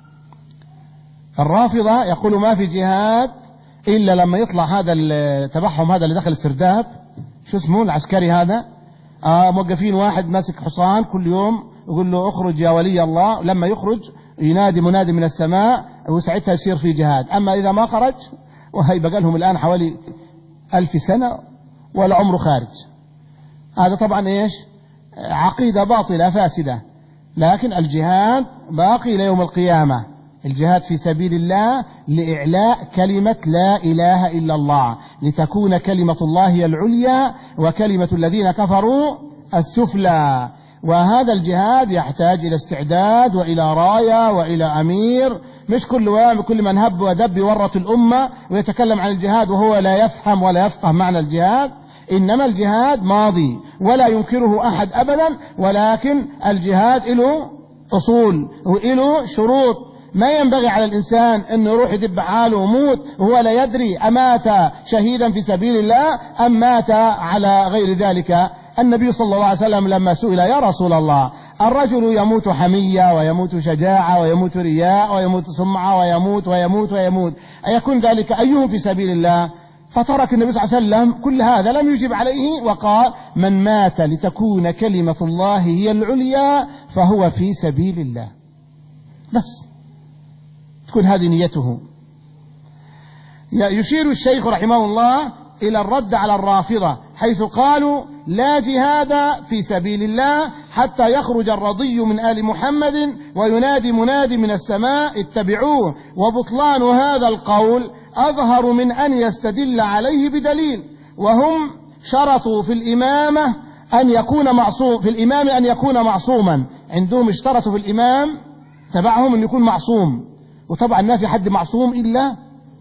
الرافضة يقولوا ما في جهاد إلا لما يطلع هذا تبعهم، هذا اللي دخل السرداب، شو اسمه العسكري هذا، آه موقفين واحد ماسك حصان كل يوم يقول له اخرج يا ولي الله، لما يخرج ينادي منادي من السماء وساعتها يصير في جهاد. أما إذا ما خرج، وهي بقى لهم الآن حوالي ألف سنة ولا عمره خارج. هذا طبعا إيش؟ عقيدة باطلة فاسدة. لكن الجهاد باقي إلى يوم القيامة، الجهاد في سبيل الله لإعلاء كلمة لا إله إلا الله، لتكون كلمة الله هي العليا وكلمة الذين كفروا السفلى. وهذا الجهاد يحتاج إلى استعداد وإلى راية وإلى أمير، مش كل كل من هب ودب يورط الأمة ويتكلم عن الجهاد وهو لا يفهم ولا يفقه معنى الجهاد. إنما الجهاد ماضي ولا ينكره أحد أبدا، ولكن الجهاد له أصول وله شروط. ما ينبغي على الإنسان أنه يروح يدب حاله وموت وهو لا يدري أمات شهيدا في سبيل الله أم مات على غير ذلك. النبي صلى الله عليه وسلم لما سئل: يا رسول الله، الرجل يموت حمية ويموت شجاعة ويموت رياء ويموت سمعة ويموت ويموت ويموت، أيكون ذلك أيهم في سبيل الله؟ فترك النبي صلى الله عليه وسلم كل هذا، لم يجب عليه، وقال: من مات لتكون كلمة الله هي العليا فهو في سبيل الله. بس تكون هذه نيته. يشير الشيخ رحمه الله إلى الرد على الرافضة، حيث قالوا: لا جهاد في سبيل الله حتى يخرج الرضي من آل محمد وينادي منادي من السماء اتبعوه. وبطلان هذا القول أظهر من أن يستدل عليه بدليل، وهم شرطوا في الإمامة أن يكون معصوم في الإمام أن يكون معصوما. عندهم اشترطوا في الإمام تبعهم أن يكون معصوم، وطبعا ما في حد معصوم إلا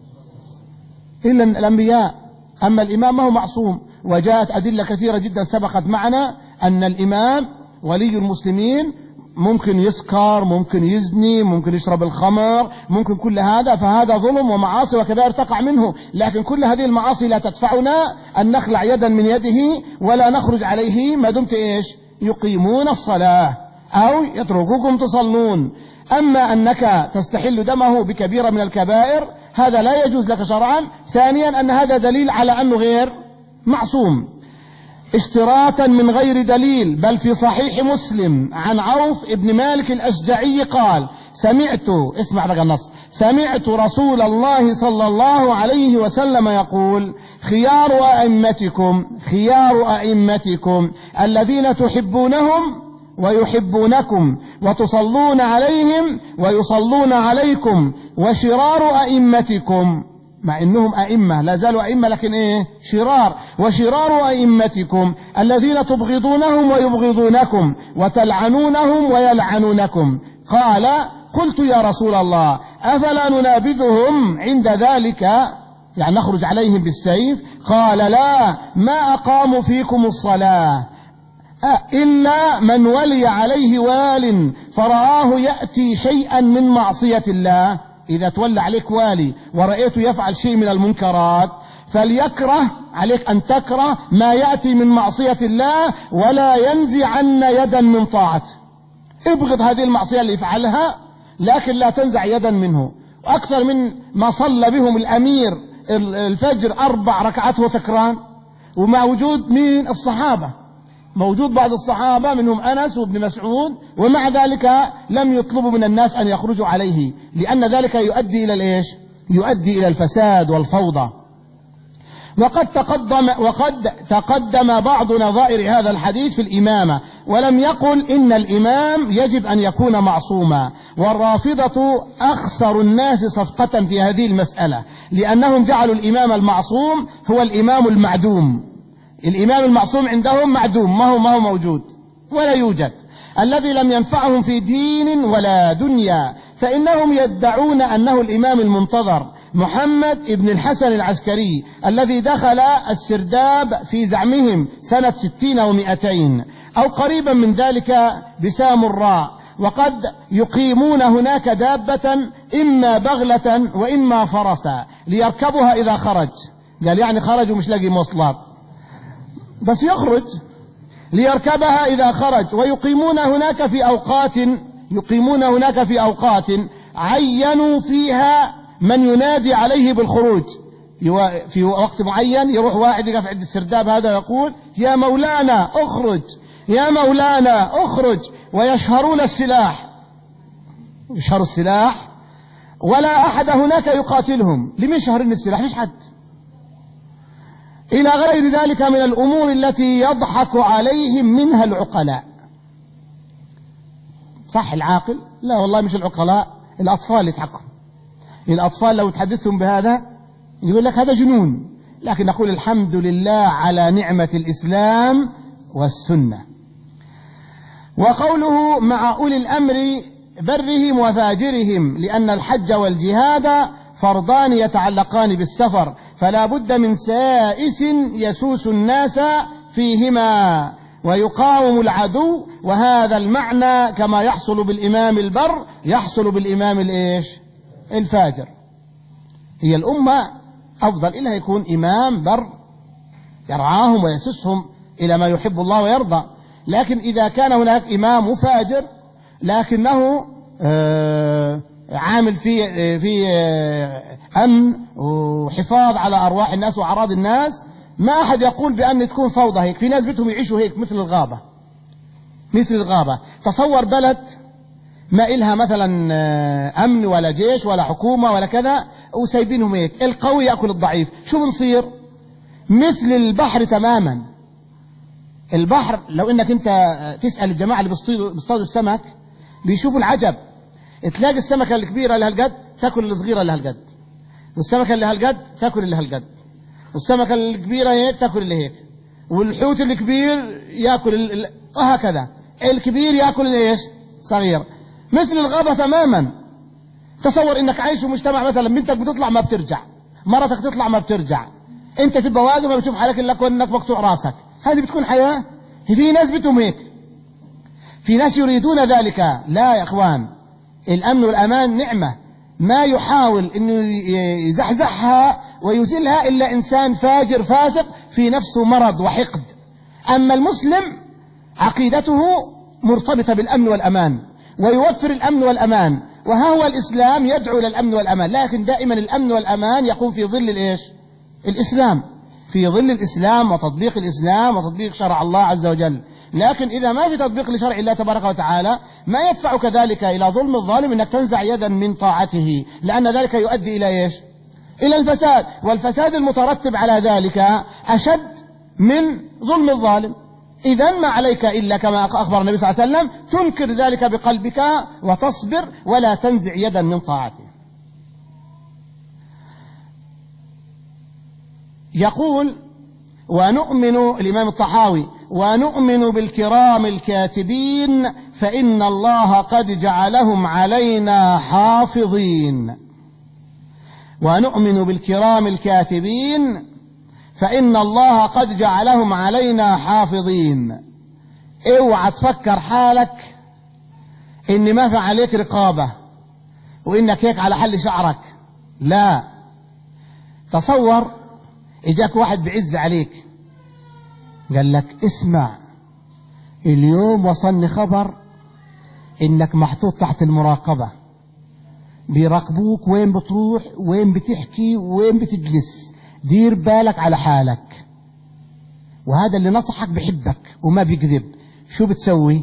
إلا الأنبياء، أما الإمام ما هو معصوم. وجاءت أدلة كثيرة جدا سبقت معنا أن الإمام ولي المسلمين ممكن يسكر، ممكن يزني، ممكن يشرب الخمر، ممكن كل هذا، فهذا ظلم ومعاصي وكبائر تقع منه. لكن كل هذه المعاصي لا تدفعنا أن نخلع يدا من يده ولا نخرج عليه ما دمت إيش؟ يقيمون الصلاة أو يتركوكم تصلون. أما أنك تستحل دمه بكبيرة من الكبائر هذا لا يجوز لك شرعا. ثانيا أن هذا دليل على أنه غير معصوم اشتراطا من غير دليل. بل في صحيح مسلم عن عوف ابن مالك الأشجعي قال: سمعت اسمع بقى النص سمعت رسول الله صلى الله عليه وسلم يقول: خيار أئمتكم خيار أئمتكم الذين تحبونهم ويحبونكم وتصلون عليهم ويصلون عليكم، وشرار أئمتكم، مع إنهم أئمة لا زالوا أئمة لكن إيه؟ شرار. وشرار أئمتكم الذين تبغضونهم ويبغضونكم وتلعنونهم ويلعنونكم. قال: قلت يا رسول الله أفلا ننابذهم عند ذلك، يعني نخرج عليهم بالسيف؟ قال: لا، ما أقاموا فيكم الصلاة إلا من ولي عليه وال فرآه يأتي شيئا من معصية الله. إذا تولى عليك والي ورأيته يفعل شيء من المنكرات فليكره عليك أن تكره ما يأتي من معصية الله ولا ينزعن يدا من طاعته. ابغض هذه المعصية اللي يفعلها لكن لا تنزع يدا منه. أكثر من ما صلى بهم الأمير الفجر أربع ركعات وسكران، ومع وجود مين؟ الصحابة، موجود بعض الصحابة منهم أنس وابن مسعود، ومع ذلك لم يطلبوا من الناس أن يخرجوا عليه، لأن ذلك يؤدي إلى الإيش؟ يؤدي إلى الفساد والفوضى. وقد تقدم وقد تقدم بعض نظائر هذا الحديث في الإمامة، ولم يقل إن الإمام يجب أن يكون معصوما. والرافضة أخسر الناس صفقة في هذه المسألة، لأنهم جعلوا الإمام المعصوم هو الإمام المعدوم، الإمام المعصوم عندهم معدوم، ما هو ما هو موجود ولا يوجد، الذي لم ينفعهم في دين ولا دنيا، فإنهم يدعون أنه الإمام المنتظر محمد ابن الحسن العسكري الذي دخل السرداب في زعمهم سنة ستين ومئتين أو قريبا من ذلك بسامراء، وقد يقيمون هناك دابة إما بغلة وإما فرسا ليركبها إذا خرج. قال يعني خرج ومش لاقي مواصلات بس يخرج ليركبها إذا خرج، ويقيمون هناك في أوقات يقيمون هناك في أوقات عينوا فيها من ينادي عليه بالخروج. في وقت معين يروح واحد يقف عند السرداب هذا يقول يا مولانا اخرج يا مولانا اخرج، ويشهرون السلاح يشهروا السلاح ولا أحد هناك يقاتلهم. لمن شهرين السلاح؟ ليش حد؟ إلى غير ذلك من الأمور التي يضحك عليهم منها العقلاء. صح العاقل؟ لا والله مش العقلاء، الأطفال يضحكوا. الأطفال لو تحدثهم بهذا يقول لك هذا جنون، لكن نقول الحمد لله على نعمة الإسلام والسنة. وقوله مع أولي الأمر برهم وفاجرهم، لأن الحج والجهاد فرضان يتعلقان بالسفر، فلا بد من سائس يسوس الناس فيهما ويقاوم العدو، وهذا المعنى كما يحصل بالإمام البر يحصل بالإمام الإيش؟ الفاجر. هي الأمة أفضل إلها يكون إمام بر يرعاهم ويسسهم إلى ما يحب الله ويرضى، لكن إذا كان هناك إمام فاجر لكنه آه عامل في في أمن وحفاظ على أرواح الناس وأعراض الناس، ما أحد يقول بأن تكون فوضى هيك. في ناس بدهم يعيشوا هيك مثل الغابة مثل الغابة. تصور بلد ما إلها مثلا أمن ولا جيش ولا حكومة ولا كذا وسايبينهم هيك، القوي يأكل الضعيف، شو بنصير؟ مثل البحر تماما. البحر لو إنك أنت تسأل الجماعة اللي بيصطادوا السمك بيشوفوا العجب، تلاقي السمكة الكبيرة اللي هالقد تأكل الصغيرة اللي هالقد، والسمكة اللي هالقد تأكل اللي هالقد، والسمكة الكبيرة هيك تأكل اللي هيك، والحوت الكبير يأكل ال... وهكذا الكبير يأكل الايش؟ صغير. مثل الغابة تماما. تصور انك عايش في مجتمع مثلا بنتك بتطلع ما بترجع، مرتك تطلع ما بترجع، انت تبقى واقف ما بتشوف حالك الا كأنك مقطوع راسك. هذه بتكون حياة؟ في ناس بدهم هيك، في ناس يريدون ذلك. لا يا اخوان، الامن والامان نعمة ما يحاول انه يزحزحها ويزيلها الا انسان فاجر فاسق في نفسه مرض وحقد. اما المسلم عقيدته مرتبطة بالامن والامان ويوفر الامن والامان، وها هو الاسلام يدعو للامن والامان، لكن دائما الامن والامان يكون في ظل الايش؟ الاسلام، في ظل الاسلام وتطبيق الاسلام وتطبيق شرع الله عز وجل. لكن اذا ما في تطبيق لشرع الله تبارك وتعالى ما يدفعك ذلك الى ظلم الظالم انك تنزع يدا من طاعته، لان ذلك يؤدي الى ايش؟ الى الفساد، والفساد المترتب على ذلك اشد من ظلم الظالم. إذن ما عليك إلا كما أخبر النبي صلى الله عليه وسلم تنكر ذلك بقلبك وتصبر ولا تنزع يدا من طاعته. يقول ونؤمن الإمام الطحاوي ونؤمن بالكرام الكاتبين فإن الله قد جعلهم علينا حافظين. ونؤمن بالكرام الكاتبين فإن الله قد جعلهم علينا حافظين. اوعى تفكر حالك ان ما في عليك رقابة وانك هيك على حل شعرك، لا. تصور اجاك واحد بعز عليك قال لك اسمع اليوم وصلني خبر انك محطوط تحت المراقبة، بيراقبوك وين بتروح وين بتحكي وين بتجلس، دير بالك على حالك. وهذا اللي نصحك بحبك وما بيكذب، شو بتسوي؟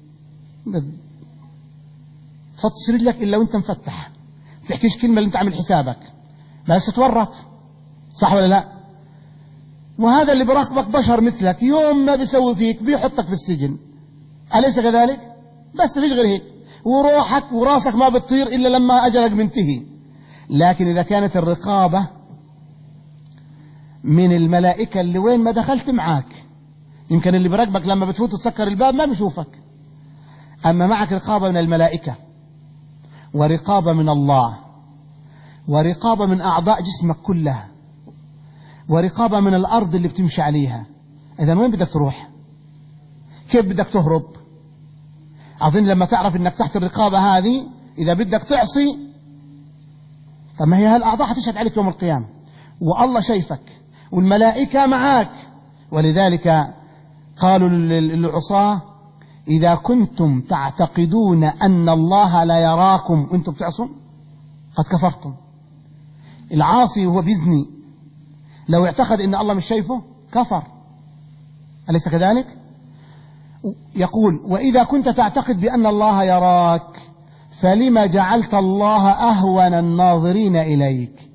تحطش رجلك إلا وانت مفتح، تحكيش كلمة اللي انت عامل حسابك، بس تتورط، صح ولا لا؟ وهذا اللي براقبك بشر مثلك، يوم ما بيسوي فيك بيحطك في السجن، أليس كذلك؟ بس فيش غير هيك، وروحك وراسك ما بتطير إلا لما أجلك بينتهي. لكن إذا كانت الرقابة من الملائكة اللي وين ما دخلت معاك. يمكن اللي براقبك لما بتفوت تسكر الباب ما بيشوفك، أما معك رقابة من الملائكة ورقابة من الله ورقابة من أعضاء جسمك كلها ورقابة من الأرض اللي بتمشي عليها. إذن وين بدك تروح؟ كيف بدك تهرب؟ أظن لما تعرف أنك تحت الرقابة هذه إذا بدك تعصي، طب ما هي هالأعضاء هتشهد عليك يوم القيامة، والله شايفك والملائكة معاك. ولذلك قالوا للعصاة إذا كنتم تعتقدون أن الله لا يراكم وأنتم بتعصوا قد كفرتم. العاصي وهو بيزني لو اعتقد أن الله مش شايفه كفر، أليس كذلك؟ يقول وإذا كنت تعتقد بأن الله يراك فلما جعلت الله أهون الناظرين إليك.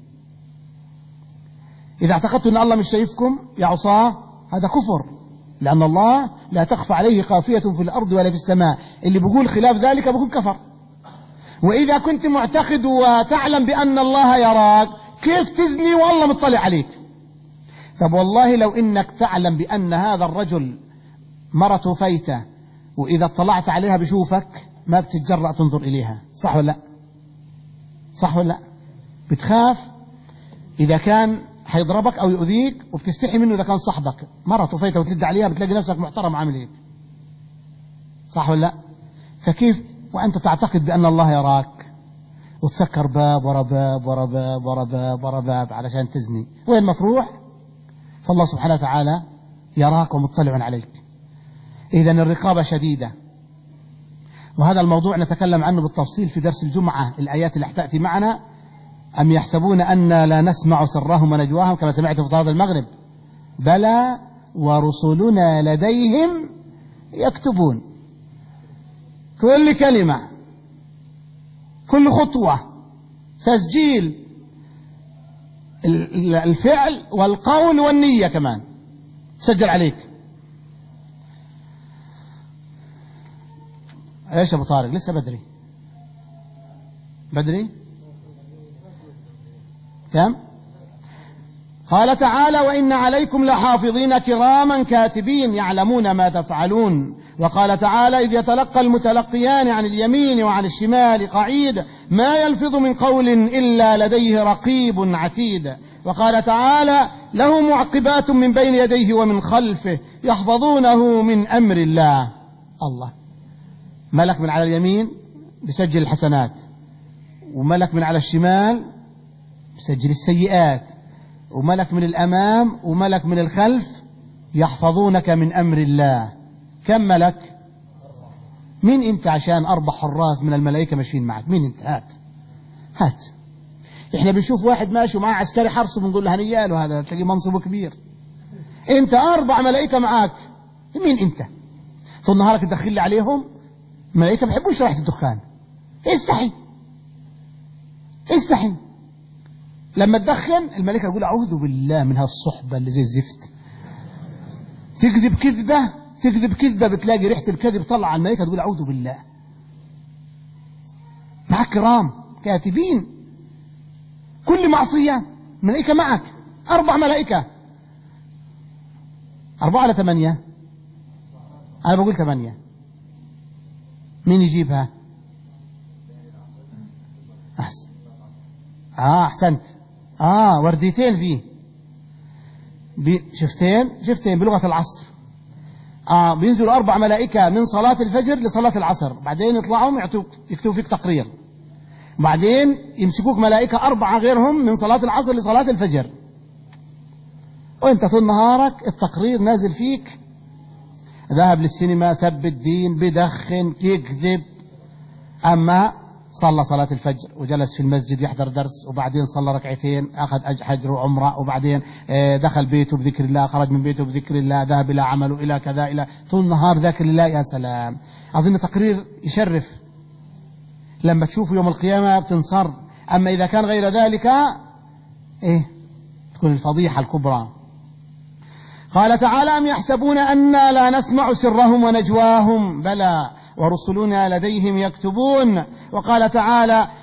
إذا اعتقدت أن الله مش شايفكم يا عصاة هذا كفر، لأن الله لا تخفى عليه خافية في الأرض ولا في السماء. اللي بيقول خلاف ذلك بيقول كفر. وإذا كنت معتقد وتعلم بأن الله يراك كيف تزني والله مطلع عليك؟ طب والله لو إنك تعلم بأن هذا الرجل مرته فايتة وإذا اطلعت عليها بشوفك ما بتتجرأ تنظر إليها، صح ولا لا؟ صح ولا لا؟ بتخاف إذا كان حيضربك أو يؤذيك، وبتستحي منه إذا كان صاحبك مرته فايتة وتلد عليها بتلاقي نفسك محترم عامل هيك، صح ولا لا؟ فكيف وأنت تعتقد بأن الله يراك وتسكر باب ورا باب ورا باب ورا باب ورا باب علشان تزني؟ وين ما تروح فالله سبحانه وتعالى يراك ومطلع عليك. إذن الرقابة شديدة، وهذا الموضوع نتكلم عنه بالتفصيل في درس الجمعة. الآيات اللي تأتي معنا أم يحسبون أن لا نسمع سرهم ونجواهم كما سمعت في صلاة المغرب بلى ورسلنا لديهم يكتبون. كل كلمة كل خطوة تسجيل الفعل والقول والنية كمان سجل عليك. ايش ابو طارق لسه بدري بدري كم؟ قال تعالى وإن عليكم لحافظين كراما كاتبين يعلمون ما تفعلون. وقال تعالى إذ يتلقى المتلقيان عن اليمين وعن الشمال قعيد ما يلفظ من قول إلا لديه رقيب عتيد. وقال تعالى له معقبات من بين يديه ومن خلفه يحفظونه من أمر الله. الله، ملك من على اليمين بسجل الحسنات، وملك من على الشمال بسجل السيئات، وملك من الأمام وملك من الخلف يحفظونك من أمر الله. كم ملك؟ مين أنت عشان أربع حراس من الملائكة ماشيين معك؟ مين أنت؟ هات هات. إحنا بنشوف واحد ماشي ومعه عسكري حرسه بنقول له هنياله هذا تلاقي منصبه كبير. أنت أربع ملائكة معك، مين أنت؟ طول نهارك تدخل لي عليهم. الملائكة ما بيحبوش ريحة الدخان. استحي استحي لما تدخن الملائكة يقول أعوذ بالله من هالصحبة اللي زي الزفت. تكذب كذبة تكذب كذبة بتلاقي ريحة الكذب طلع على الملائكة تقول أعوذ بالله. معك كرام كاتبين كل معصية ملائكة معك. أربع ملائكة. أربعة ولا ثمانية؟ أنا بقول ثمانية. مين يجيبها؟ أحسن. آه أحسنت. آه ورديتين فيه شفتين شفتين بلغة العصر. آه بينزلوا أربع ملائكة من صلاة الفجر لصلاة العصر، بعدين يطلعوا يعطوك يكتبوا فيك تقرير، بعدين يمسكوك ملائكة أربعة غيرهم من صلاة العصر لصلاة الفجر، وانت طول نهارك التقرير نازل فيك. ذهب للسينما، سب الدين، بدخن، يكذب. أما صلى صلاة الفجر وجلس في المسجد يحضر درس، وبعدين صلى ركعتين، أخذ حجر وعمرة، وبعدين دخل بيته بذكر الله، خرج من بيته بذكر الله، ذهب إلى عمله إلى كذا إلى طول النهار ذاكر الله. يا سلام، أظن تقرير يشرف لما تشوفه يوم القيامة بتنصر. أما إذا كان غير ذلك إيه تكون الفضيحة الكبرى. قال تعالى أم يحسبون أنا لا نسمع سرهم ونجواهم بلى ورسلنا لديهم يكتبون. وقال تعالى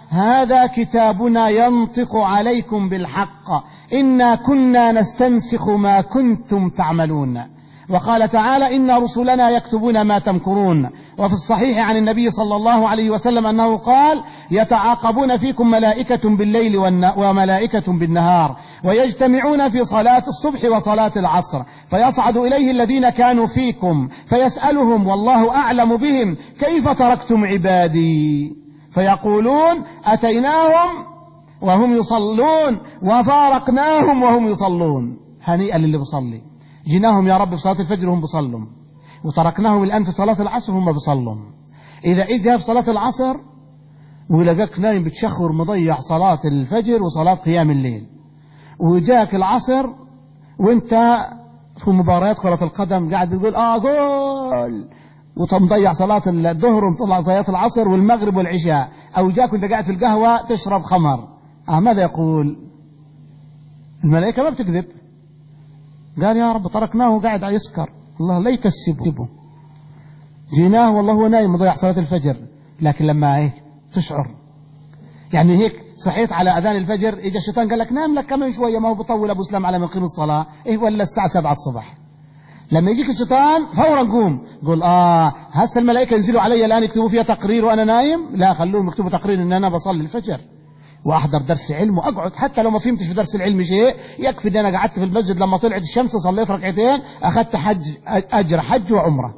هذا كتابنا ينطق عليكم بالحق إنا كنا نستنسخ ما كنتم تعملون. وقال تعالى إن رسلنا يكتبون ما تمكرون. وفي الصحيح عن النبي صلى الله عليه وسلم أنه قال يتعاقبون فيكم ملائكة بالليل وملائكة بالنهار ويجتمعون في صلاة الصبح وصلاة العصر فيصعد إليه الذين كانوا فيكم فيسألهم والله أعلم بهم كيف تركتم عبادي فيقولون أتيناهم وهم يصلون وفارقناهم وهم يصلون. هنيئا للي بيصلي. جيناهم يا رب في صلاة الفجر هم بيصلوا وتركناهم الآن في صلاة العصر هم بيصلوا. إذا إجا في صلاة العصر ولقاك نايم بتشخر مضيع صلاة الفجر وصلاة قيام الليل وجاك العصر وانت في مباريات كرة القدم قاعد تقول آه جول وتمضيع صلاة الظهر ومطلع صلاة العصر والمغرب والعشاء أو جاك وانت قاعد في القهوة تشرب خمر. آه ماذا يقول الملائكة؟ ما بتكذب. قال يا رب تركناه قاعد يسكر الله لا يكسبه. جيناه والله هو نايم مضيع صلاة الفجر لكن لما هيك تشعر يعني هيك صحيت على أذان الفجر إجا الشيطان قال لك نام لك كمان شوية ما هو بطول أبو سلام على مقيم الصلاة إيه ولا الساعة سبعة الصبح. لما يجيك الشيطان فورا قوم قول آه هسه الملائكة ينزلوا علي الآن يكتبوا فيها تقرير وأنا نايم. لا خلوهم يكتبوا تقرير إن أنا بصلي الفجر وأحضر درس علم وأقعد حتى لو ما فهمتش في درس العلم شيء يكفي إن أنا قعدت في المسجد لما طلعت الشمس وصليت ركعتين أخذت حج أجر حج وعمرة.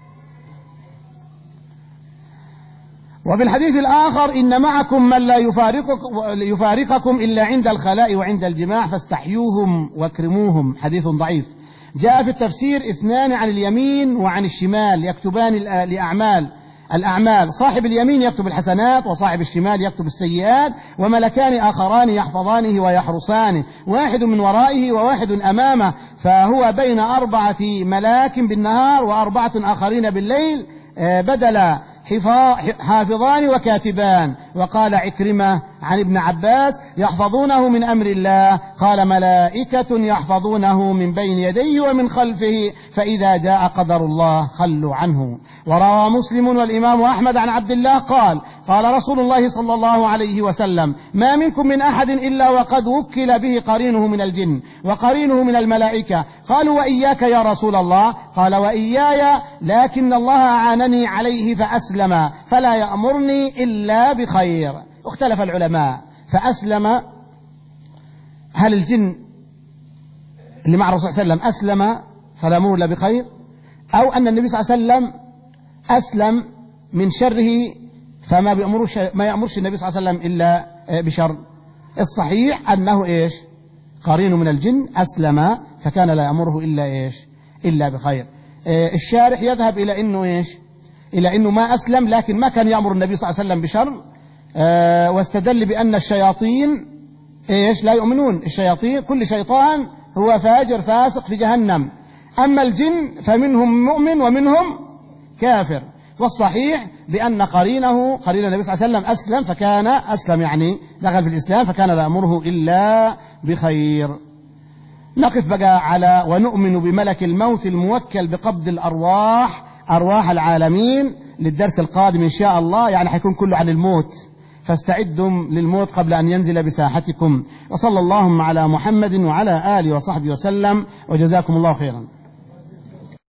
وفي الحديث الآخر إن معكم من لا يفارقكم, يفارقكم إلا عند الخلاء وعند الجماع فاستحيوهم واكرموهم. حديث ضعيف. جاء في التفسير اثنان عن اليمين وعن الشمال يكتبان لأعمال الأعمال صاحب اليمين يكتب الحسنات وصاحب الشمال يكتب السيئات وملكان آخران يحفظانه ويحرسانه واحد من ورائه وواحد أمامه فهو بين أربعة ملاك بالنهار وأربعة آخرين بالليل بدل حافظان وكاتبان. وقال عكرمة عن ابن عباس يحفظونه من أمر الله قال ملائكة يحفظونه من بين يديه ومن خلفه فإذا جاء قدر الله خلوا عنه. وروى مسلم والإمام أحمد عن عبد الله قال قال رسول الله صلى الله عليه وسلم ما منكم من أحد إلا وقد وكل به قرينه من الجن وقرينه من الملائكة. قالوا وإياك يا رسول الله قال وإياي لكن الله أعانني عليه فأسلم فلا يأمرني إلا بخير. اختلف العلماء فأسلم هل الجن اللي مع الرسول صلى الله عليه وسلم أسلم فلا يأمر إلا بخير أو أن النبي صلى الله عليه وسلم أسلم من شره فما بيأمرش ما يأمرش النبي صلى الله عليه وسلم إلا بشر. الصحيح أنه إيش قرين من الجن أسلم فكان لا يأمره إلا إيش إلا بخير. الشارح يذهب إلى إنه إيش إلى أنه ما أسلم لكن ما كان يأمر النبي صلى الله عليه وسلم بشر أه واستدل بأن الشياطين إيش لا يؤمنون. الشياطين كل شيطان هو فاجر فاسق في جهنم أما الجن فمنهم مؤمن ومنهم كافر. والصحيح بأن قرينه قرين النبي صلى الله عليه وسلم أسلم فكان أسلم يعني دخل في الإسلام فكان لا يأمره إلا بخير. نقف بقى على ونؤمن بملك الموت الموكل بقبض الأرواح أرواح العالمين للدرس القادم إن شاء الله يعني حيكون كله عن الموت فاستعدوا للموت قبل أن ينزل بساحتكم. وصلى اللهم على محمد وعلى آله وصحبه وسلم وجزاكم الله خيرا.